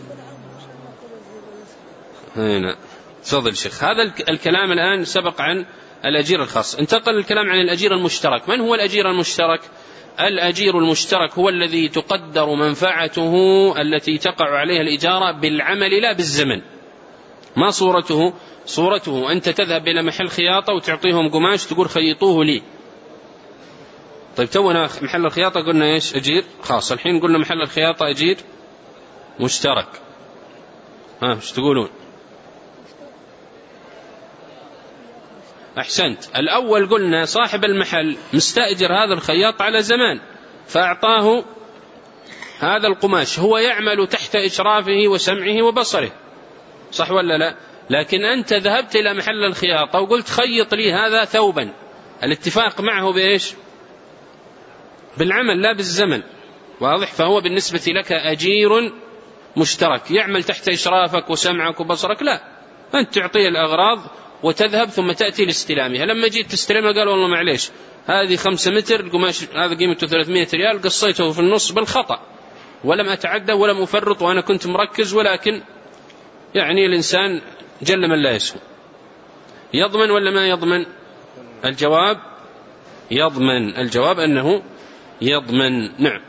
هنا تفضل شيخ. هذا الكلام الآن سبق عن الأجير الخاص، انتقل الكلام عن الأجير المشترك. من هو الأجير المشترك؟ الأجير المشترك هو الذي تقدر منفعته التي تقع عليها الإجارة بالعمل لا بالزمن. ما صورته؟ صورته أنت تذهب إلى محل خياطة وتعطيهم قماش تقول خيطوه لي. طيب تونا محل الخياطة قلنا إيش؟ أجير خاص، الحين قلنا محل الخياطة أجير مشترك. إيش تقولون؟ أحسنت. الأول قلنا صاحب المحل مستأجر هذا الخياط على زمان، فأعطاه هذا القماش، هو يعمل تحت إشرافه وسمعه وبصره، صح ولا لا؟ لكن أنت ذهبت إلى محل الخياطة وقلت خيط لي هذا ثوبا، الاتفاق معه بإيش؟ بالعمل لا بالزمن، واضح؟ فهو بالنسبة لك أجير مشترك يعمل تحت إشرافك وسمعك وبصرك، لا، أنت تعطيه الأغراض وتذهب ثم تأتي لاستلامها. لما جيت تستلمها قال والله معليش هذه 5 متر القماش هذا قيمته 300 ريال، قصيته في النص بالخطأ ولم أتعدى ولم أفرط وأنا كنت مركز، ولكن يعني الإنسان جل من لا يسهو. يضمن ولا ما يضمن؟ الجواب يضمن، الجواب أنه يضمن. نعم،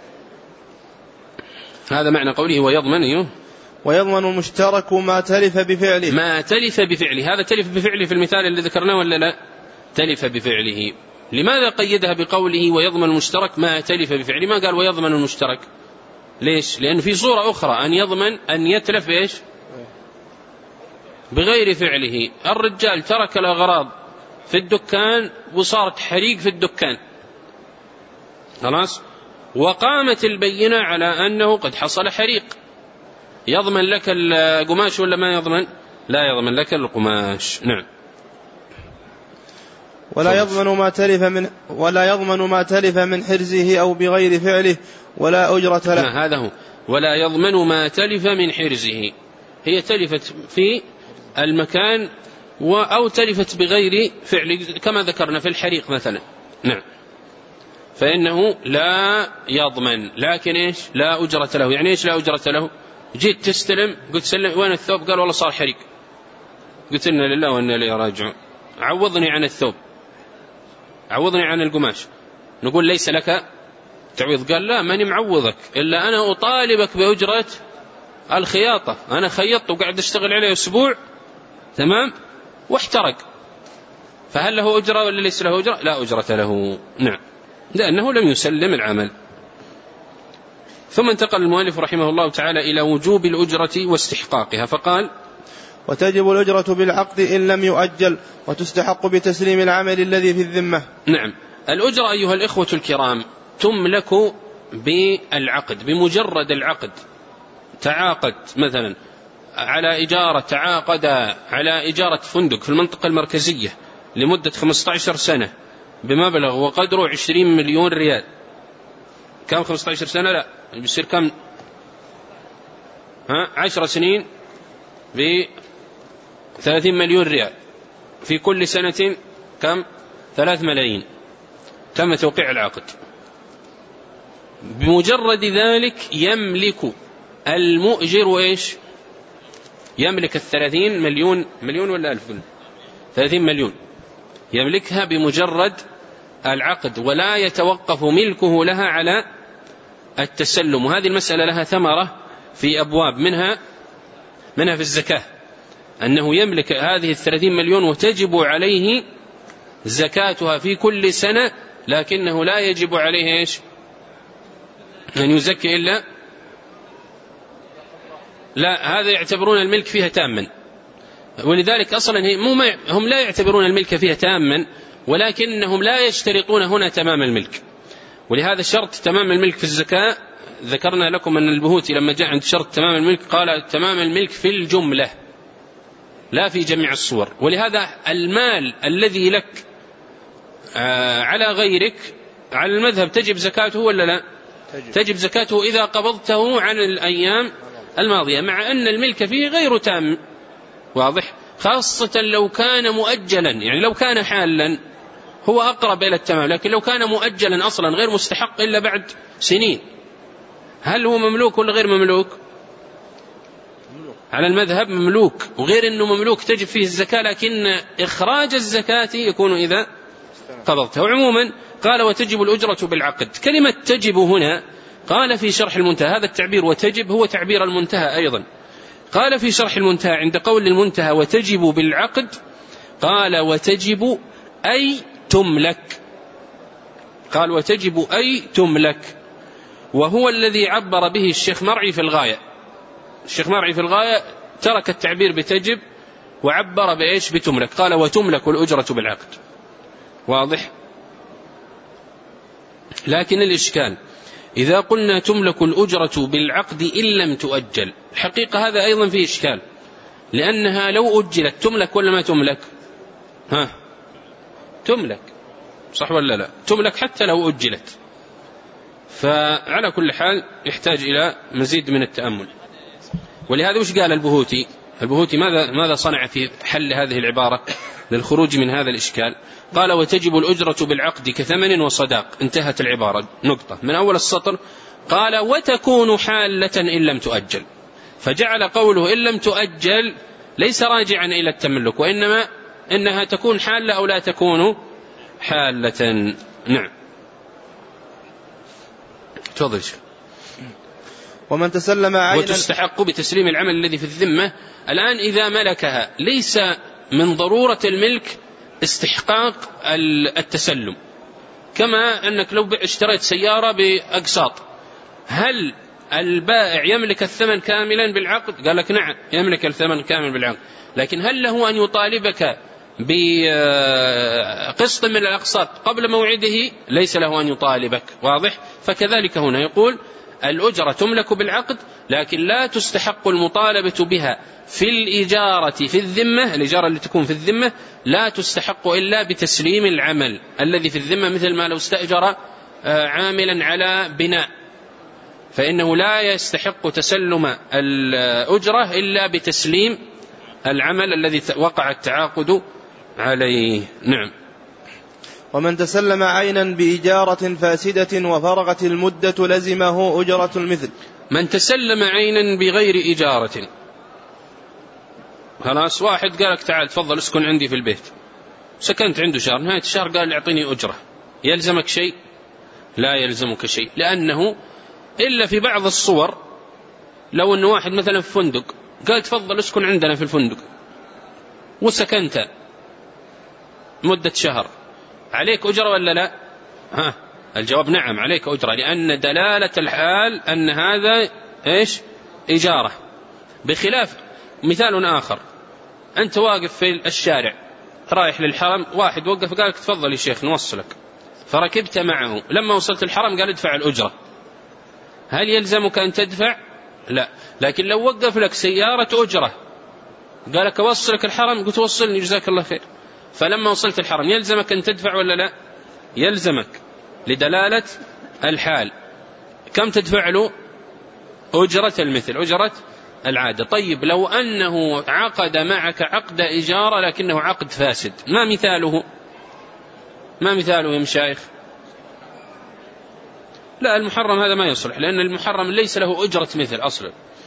هذا معنى قوله ويضمن. ويضمن المشترك ما تلف بفعله. ما تلف بفعله، هذا تلف بفعله في المثال اللي ذكرناه ولا لا؟ تلف بفعله. لماذا قيدها بقوله ويضمن المشترك ما تلف بفعله؟ ما قال ويضمن المشترك؟ ليش؟ لأن في صورة أخرى أن يضمن أن يتلف إيش؟ بغير فعله. الرجال ترك الأغراض في الدكان وصارت حريق في الدكان، خلاص، وقامت البينة على أنه قد حصل حريق، يضمن لك القماش ولا ما يضمن؟ لا يضمن لك القماش. نعم. ولا يضمن ما تلف من حرزه أو بغير فعله ولا أجرة له. هذا هو، ولا يضمن ما تلف من حرزه، هي تلفت في المكان أو تلفت بغير فعل كما ذكرنا في الحريق مثلا. نعم، فإنه لا يضمن، لكن إيش؟ لا أجرة له. يعني إيش لا أجرة له؟ جيت تستلم قلت سلم وين الثوب؟ قال والله صار حريق. قلت إنا لله وإنا إليه راجعون، عوضني عن الثوب، عوضني عن القماش. نقول ليس لك تعويض؟ قال لا، ماني معوضك إلا أنا أطالبك بأجرة الخياطة، أنا خيطت وقاعد أشتغل عليه أسبوع تمام واحترق، فهل له أجرة ولا ليس له أجرة؟ لا أجرة له. نعم، لأنه لم يسلم العمل. ثم انتقل المؤلف رحمه الله تعالى إلى وجوب الأجرة واستحقاقها، فقال وتجب الأجرة بالعقد إن لم يؤجل، وتستحق بتسليم العمل الذي في الذمة. نعم، الأجرة أيها الإخوة الكرام تملك بالعقد، بمجرد العقد. تعاقد مثلا على إجارة، تعاقد على إجارة فندق في المنطقة المركزية لمدة 15 سنة بمبلغ وقدره 20 مليون ريال. كم 15 سنة؟ لا، بيصير كم؟ 10 سنين ب 30 مليون ريال، في كل سنة كم؟ 3 ملايين. تم توقيع العقد. بمجرد ذلك يملك المؤجر إيش؟ يملك 30 مليون ولا 1000؟ 30 مليون يملكها بمجرد العقد، ولا يتوقف ملكه لها على التسلم. وهذه المسألة لها ثمرة في أبواب، منها في الزكاة، أنه يملك هذه 30 مليون وتجب عليه زكاتها في كل سنة، لكنه لا يجب عليه إيش؟ أن يزكي إلا، لا، هذا يعتبرون الملك فيها تاما، ولذلك أصلا هم لا يعتبرون الملك فيها تاما، ولكنهم لا يشترطون هنا تمام الملك. ولهذا شرط تمام الملك في الزكاة ذكرنا لكم أن البهوتي لما جاء عند شرط تمام الملك قال تمام الملك في الجملة لا في جميع الصور. ولهذا المال الذي لك على غيرك على المذهب تجب زكاته ولا لا؟ تجب زكاته إذا قبضته عن الأيام الماضية، مع أن الملك فيه غير تام، واضح؟ خاصة لو كان مؤجلا، يعني لو كان حالا هو أقرب إلى التمام، لكن لو كان مؤجلا أصلا غير مستحق إلا بعد سنين، هل هو مملوك ولا غير مملوك؟ على المذهب مملوك، وغير أنه مملوك تجب فيه الزكاة، لكن إخراج الزكاة يكون إذا قبضته. عموما قال وتجب الأجرة بالعقد. كلمة تجب هنا قال في شرح المنتهى، هذا التعبير وتجب هو تعبير المنتهى أيضا. قال في شرح المنتهى عند قول المنتهى وتجب بالعقد، قال وتجب أي تملك، قال وتجب أي تملك، وهو الذي عبر به الشيخ مرعي في الغاية. الشيخ مرعي في الغاية ترك التعبير بتجب وعبر بإيش؟ بتملك، قال وتملك الأجرة بالعقد. واضح؟ لكن الإشكال إذا قلنا تملك الأجرة بالعقد إن لم تؤجل، الحقيقة هذا أيضا فيه إشكال، لأنها لو أجلت تملك ولا ما تملك؟ تملك، صح ولا لا؟ تملك حتى لو أجلت. فعلى كل حال يحتاج إلى مزيد من التأمل. ولهذا وش قال البهوتي؟ البهوتي ماذا صنع في حل هذه العبارة للخروج من هذا الإشكال؟ قال وتجب الأجرة بالعقد كثمن وصداق، انتهت العبارة، نقطة من أول السطر. قال وتكون حالة إن لم تؤجل، فجعل قوله إن لم تؤجل ليس راجعا إلى التملك، وإنما إنها تكون حالة أو لا تكون حالة. نعم، تفضل. ومن تسلم عينا وتستحق بتسليم العمل الذي في الذمة. الآن إذا ملكها ليس من ضرورة الملك استحقاق التسلم، كما أنك لو اشتريت سيارة بأقساط، هل البائع يملك الثمن كاملا بالعقد؟ قال لك نعم يملك الثمن كاملا بالعقد، لكن هل له أن يطالبك بقسط من الأقساط قبل موعده؟ ليس له أن يطالبك. واضح؟ فكذلك هنا يقول الأجرة تملك بالعقد، لكن لا تستحق المطالبة بها في الإجارة في الذمة، الإجارة اللي تكون في الذمة لا تستحق إلا بتسليم العمل الذي في الذمة، مثل ما لو استأجر عاملا على بناء فإنه لا يستحق تسلم الأجرة إلا بتسليم العمل الذي وقع التعاقد عليه. نعم. ومن تسلم عينا بإجارة فاسدة وفرغت المدة لزمه أجرة المثل. من تسلم عينا بغير إجارة، خلاص واحد قالك تعال تفضل اسكن عندي في البيت، سكنت عنده شهر، نهاية الشهر قال اعطيني أجرة، يلزمك شيء؟ لا يلزمك شيء، لأنه إلا في بعض الصور لو أن واحد مثلا في فندق قال تفضل اسكن عندنا في الفندق وسكنت مدة شهر، عليك أجرة ولا لا؟ الجواب نعم عليك أجرة، لأن دلالة الحال أن هذا إيش؟ إجارة. بخلاف مثال آخر، أنت واقف في الشارع رايح للحرم، واحد وقف قالك تفضل يا شيخ نوصلك، فركبت معه، لما وصلت الحرم قال ادفع الأجرة، هل يلزمك أن تدفع؟ لا. لكن لو وقف لك سيارة أجرة قالك أوصلك الحرم، قلت وصلني جزاك الله خير، فلما وصلت الحرم يلزمك أن تدفع ولا لا؟ يلزمك لدلالة الحال. كم تدفع له؟ أجرة المثل، أجرة العادة. طيب لو أنه عقد معك عقد إجارة لكنه عقد فاسد، ما مثاله؟ ما مثاله يا مشايخ؟ لا، المحرم هذا ما يصلح، لأن المحرم ليس له أجرة مثل أصلا.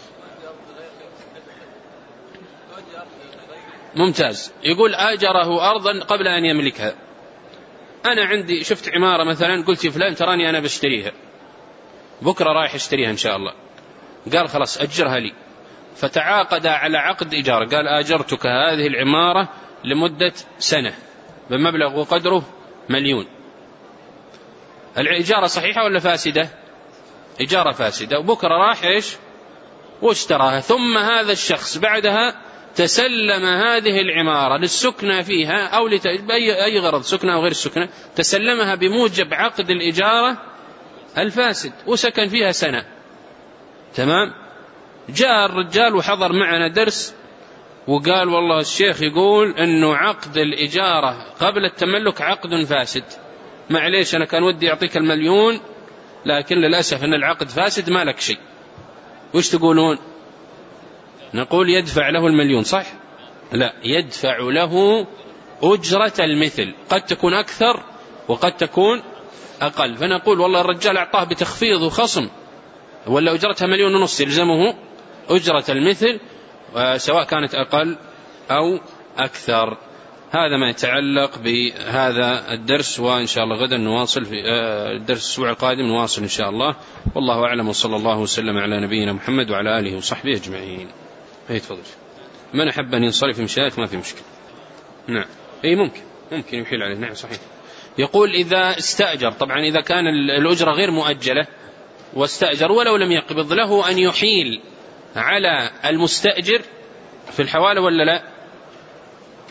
ممتاز. يقول آجره أرضا قبل أن يملكها، أنا عندي شفت عمارة مثلا، قلت يا فلان تراني أنا بشتريها بكرة رايح اشتريها إن شاء الله، قال خلاص أجرها لي، فتعاقد على عقد إجارة، قال آجرتك هذه العمارة لمدة سنة بمبلغ وقدره 1,000,000. الإجارة صحيحة ولا فاسدة؟ إجارة فاسدة. وبكرة راح إيش واشتراها، ثم هذا الشخص بعدها تسلم هذه العمارة للسكنة فيها أو بأي غرض، سكنة أو غير السكنة، تسلمها بموجب عقد الإجارة الفاسد وسكن فيها سنة. تمام. جاء الرجال وحضر معنا درس وقال والله الشيخ يقول أنه عقد الإجارة قبل التملك عقد فاسد، معليش أنا كان ودي أعطيك 1,000,000 لكن للأسف أن العقد فاسد ما لك شيء. وش تقولون؟ نقول يدفع له 1,000,000 صح؟ لا، يدفع له أجرة المثل، قد تكون أكثر وقد تكون أقل. فنقول والله الرجال أعطاه بتخفيض وخصم، ولا أجرتها 1,500,000 يلزمه أجرة المثل سواء كانت أقل أو أكثر. هذا ما يتعلق بهذا الدرس، وإن شاء الله غدا نواصل في الدرس الأسبوع القادم نواصل إن شاء الله. والله أعلم، وصلى الله وسلم على نبينا محمد وعلى آله وصحبه أجمعين. تفضل. من أحب أن ينصرف مشايخ ما في مشكلة. نعم ممكن يحيل عليه. نعم صحيح. يقول إذا استأجر، طبعا إذا كان الأجرة غير مؤجلة واستأجر ولو لم يقبض، له أن يحيل على المستأجر في الحوالة ولا لا؟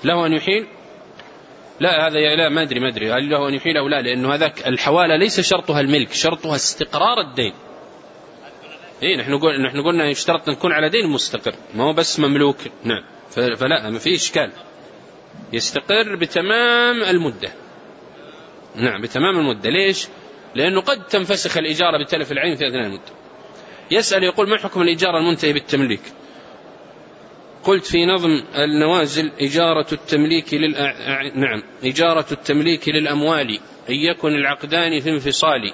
له أن يحيل؟ لا هذا لا ما أدري هل له أن يحيل أو لا، لأنه هذاك الحوالة ليس شرطها الملك، شرطها استقرار الدين. إيه نحن قلنا يشترط أن تكون على دين مستقر، ما هو بس مملوك. نعم فلا ما في إشكال، يستقر بتمام المدة. نعم بتمام المدة. ليش؟ لأنه قد تنفسخ الإجارة بتلف العين في أثناء المدة. يسأل يقول ما حكم الإجارة المنتهي بالتمليك؟ قلت في نظم النوازل إجارة التمليك نعم إجارة التمليك للأموال إن يكن العقدان في انفصال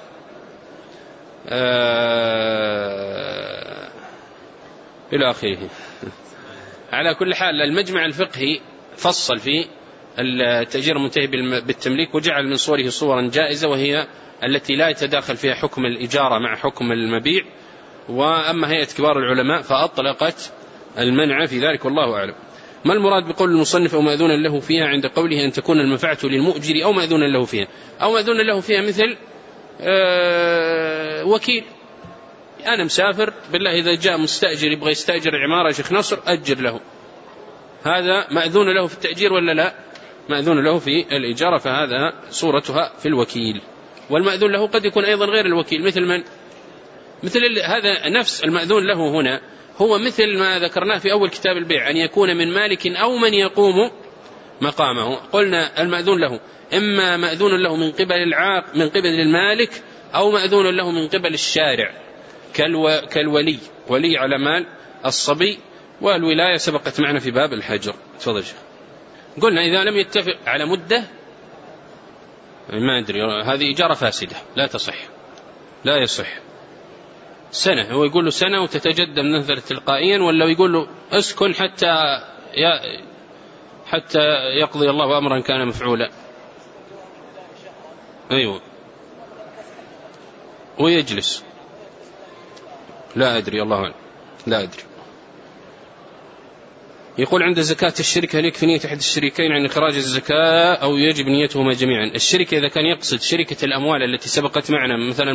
إلى آخره. على كل حال المجمع الفقهي فصل في التأجير المنتهي بالتمليك وجعل من صوره صورا جائزة، وهي التي لا يتداخل فيها حكم الإجارة مع حكم المبيع. وأما هيئة كبار العلماء فأطلقت المنع في ذلك والله أعلم. ما المراد بقول المصنف أو مأذونا له فيها عند قوله أن تكون المنفعة للمؤجر أو مأذونا له فيها؟ أو مأذونا له فيها مثل وكيل، أنا مسافر بالله إذا جاء مستأجر يبغى يستأجر عمارة يا شيخ نصر أجر له، هذا مأذون له في التأجير ولا لا؟ مأذون له في الإجارة، فهذا صورتها في الوكيل. والمأذون له قد يكون أيضا غير الوكيل، مثل من؟ مثل هذا نفس المأذون له هنا هو مثل ما ذكرناه في أول كتاب البيع، أن يكون من مالك أو من يقوم مقامه. قلنا المأذون له إما مأذون له من قبل المالك، أو مأذون له من قبل الشارع كالولي، ولي على مال الصبي، والولاية سبقت معنا في باب الحجر. تفضل شيخ. قلنا إذا لم يتفق على مدة ما أدري هذه إجارة فاسدة لا تصح، لا يصح. سنة هو يقول له سنة وتتجدد نذر تلقائيا، ولا يقول له اسكن حتى يقضي الله أمرا كان مفعولا. أيوة ويجلس. لا أدري الله أعلم، لا أدري. يقول عند زكاة الشركة هل يكفي نية أحد الشريكين عن إخراج الزكاة أو يجب نيتهما جميعا؟ الشركة إذا كان يقصد شركة الأموال التي سبقت معنا، مثلا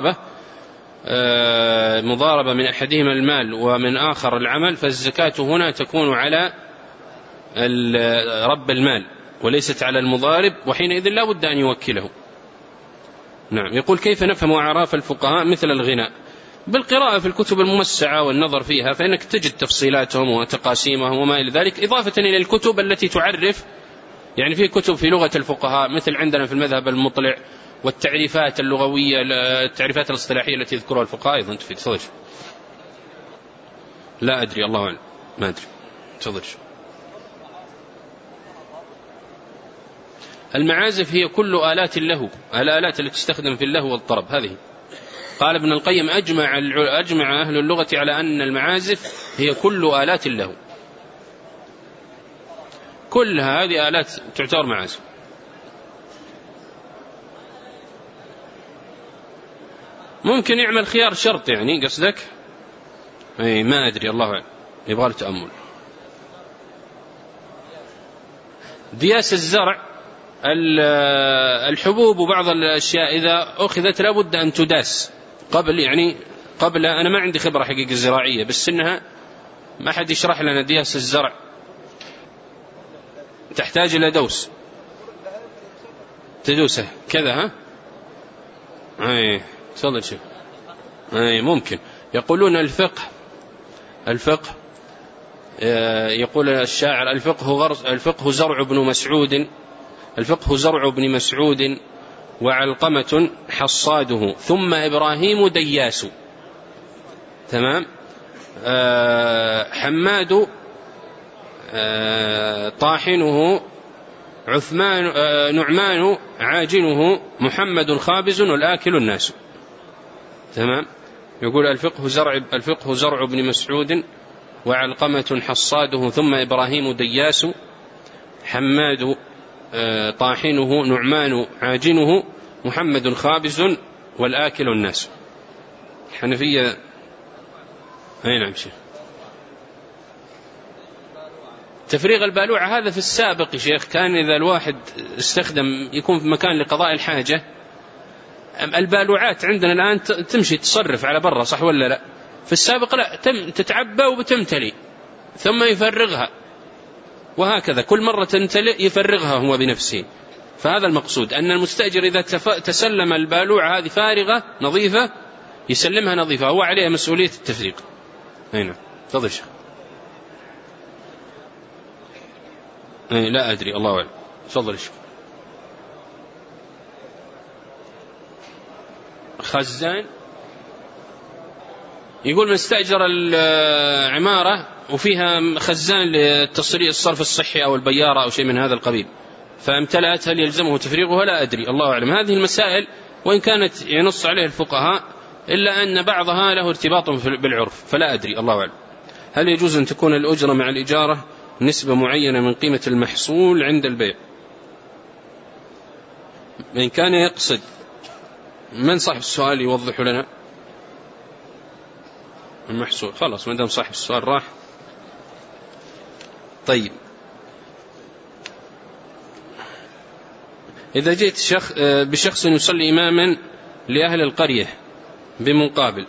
مضاربة من أحدهما المال ومن آخر العمل، فالزكاة هنا تكون على رب المال وليست على المضارب، وحينئذ لا بد أن يوكله. نعم. يقول كيف نفهم أعراف الفقهاء مثل الغناء؟ بالقراءة في الكتب الموسعة والنظر فيها، فإنك تجد تفصيلاتهم وتقاسيمهم وما إلى ذلك، إضافة إلى الكتب التي تعرف، يعني في كتب في لغة الفقهاء مثل عندنا في المذهب المطلع، والتعريفات اللغوية التعريفات الاصطلاحية التي يذكرها الفقهاء أيضا تفيد. تفضل. لا أدري الله أعلم، ما أدري. تفضل. المعازف هي كل آلات اللهو، الآلات التي تستخدم في اللهو والطرب هذه. قال ابن القيم أجمع أهل اللغة على أن المعازف هي كل آلات اللهو، كل هذه آلات تعتبر معازف. ممكن يعمل خيار شرط يعني قصدك؟ أي ما أدري الله أعلم، يبغى له تأمل. دياس الزرع، الحبوب وبعض الأشياء إذا أخذت لابد أن تداس قبل أنا ما عندي خبرة حقيقة زراعية، بس إنها ما حد يشرح لنا دياس الزرع تحتاج إلى دوس تدوسه كذا. ها أي تفضل شيء. أي ممكن. يقولون الفقه يقول الشاعر الفقه زرع ابن مسعود وعلقمة حصاده ثم إبراهيم دياس. تمام. حماد طاحنه نعمان عاجنه محمد خابز والآكل الناس. تمام. يقول الفقه زرع ابن مسعود وعلقمة حصاده ثم إبراهيم دياس، حماد طاحنه نعمان عاجنه محمد خابز والآكل الناس. الحنفية. أي نعم شيخ. تفريغ البالوعة هذا في السابق يا شيخ، كان إذا الواحد استخدم يكون في مكان لقضاء الحاجة، البالوعات عندنا الآن تمشي تصرف على برا، صح ولا لا؟ في السابق لا، تتعبى وبتمتلي ثم يفرغها. وهكذا كل مرة تمتلئ يفرغها هو بنفسه. فهذا المقصود، أن المستأجر إذا تسلم البالوعة هذه فارغة نظيفة يسلمها نظيفة، هو عليه مسؤولية التفريق. هنا تفضل شيخ. لا أدري، الله أعلم. تفضل شيخ. خزان يقول من استأجر العمارة وفيها خزان للتصريف الصرف الصحي أو البيارة أو شيء من هذا القبيل، فامتلأت، هل يلزمه تفريغها؟ لا أدري، الله أعلم. هذه المسائل وإن كانت ينص عليه الفقهاء إلا أن بعضها له ارتباط بالعرف، فلا أدري، الله أعلم. هل يجوز أن تكون الأجرة مع الإجارة نسبة معينة من قيمة المحصول عند البيع؟ من كان يقصد، من صاحب السؤال يوضح لنا المحصول؟ خلاص ما دام صاحب السؤال راح. طيب، إذا جئت بشخص يصلي إماما لأهل القرية بمقابل،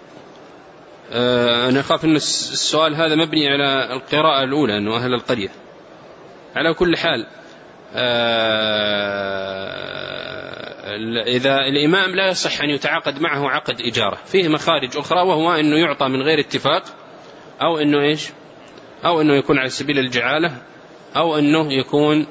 أنا أخاف أن السؤال هذا مبني على القراءة الأولى أنه أهل القرية. على كل حال، إذا الإمام لا يصح أن يتعاقد معه عقد إجارة، فيه مخارج أخرى، وهو أنه يعطى من غير اتفاق، أو أنه إيش، أو أنه يكون على سبيل الجعالة، أو أنه يكون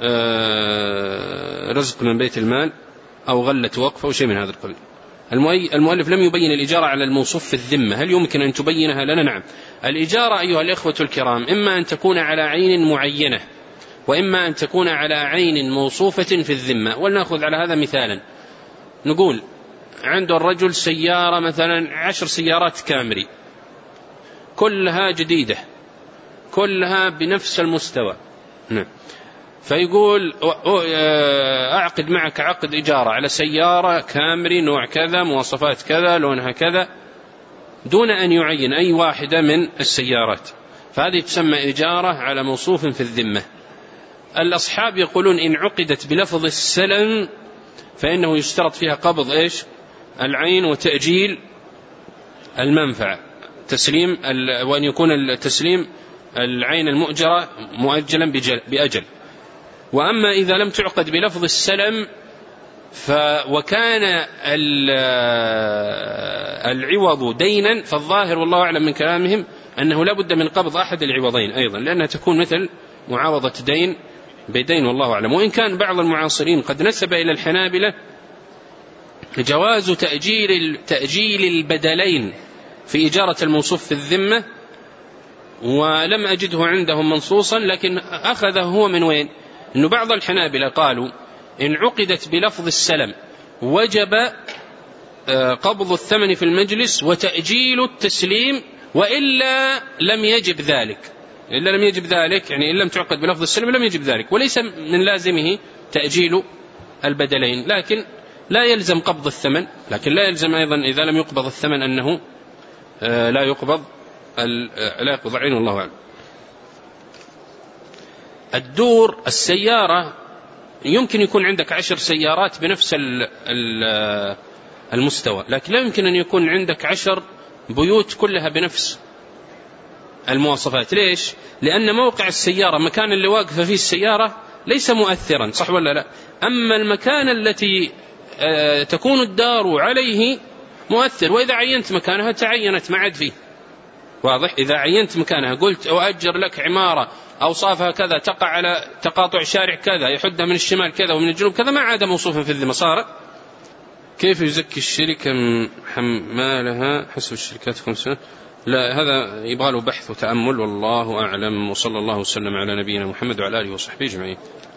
رزق من بيت المال، أو غلة وقف، أو شيء من هذا القبيل. المؤلف لم يبين الإجارة على الموصوف في الذمة، هل يمكن أن تبينها لنا؟ نعم. الإجارة أيها الإخوة الكرام إما أن تكون على عين معينة، وإما أن تكون على عين موصوفة في الذمة. ولنأخذ على هذا مثالا، نقول عنده الرجل سيارة مثلا 10 سيارات كامري كلها جديدة، كلها بنفس المستوى، فيقول أعقد معك عقد إجارة على سيارة كامري نوع كذا، مواصفات كذا، لونها كذا، دون أن يعين أي واحدة من السيارات، فهذه تسمى إجارة على موصوف في الذمة. الأصحاب يقولون إن عقدت بلفظ السلم فإنه يشترط فيها قبض إيش؟ العين وتأجيل المنفعة، تسليم وأن يكون التسليم العين المؤجرة مؤجلا بأجل. وأما إذا لم تعقد بلفظ السلم وكان العوض دينا، فالظاهر والله أعلم من كلامهم أنه لا بد من قبض أحد العوضين أيضا، لأنها تكون مثل معاوضة دين بدين، والله أعلم. وإن كان بعض المعاصرين قد نسب إلى الحنابلة جواز تأجيل البدلين في إجارة الموصوف في الذمة، ولم أجده عندهم منصوصا، لكن أخذه هو من وين؟ أنه بعض الحنابلة قالوا إن عقدت بلفظ السلم وجب قبض الثمن في المجلس وتأجيل التسليم، وإلا لم يجب ذلك. إلا لم يجب ذلك، يعني إن لم تعقد بلفظ السلم لم يجب ذلك، وليس من لازمه تأجيل البدلين، لكن لا يلزم قبض الثمن، لكن لا يلزم أيضا إذا لم يقبض الثمن أنه لا يقبض عين، والله أعلم. الدور السيارة يمكن يكون عندك 10 سيارات بنفس المستوى، لكن لا يمكن أن يكون عندك 10 بيوت كلها بنفس المواصفات. ليش؟ لأن موقع السيارة، مكان اللي واقفة فيه السيارة ليس مؤثرا، صح ولا لا؟ أما المكان التي تكون الدار عليه مؤثر، وإذا عينت مكانها تعينت ما عاد فيه، واضح؟ إذا عينت مكانها قلت أؤجر لك عمارة أوصافها كذا، تقع على تقاطع شارع كذا، يحدها من الشمال كذا ومن الجنوب كذا، ما عاد موصوفا في الذمة. صار كيف يزكي الشركة حمالها حسب الشركات 5 سنة؟ لا، هذا يبغى له بحث وتأمل، والله أعلم. وصلى الله وسلم على نبينا محمد وعلى آله وصحبه أجمعين.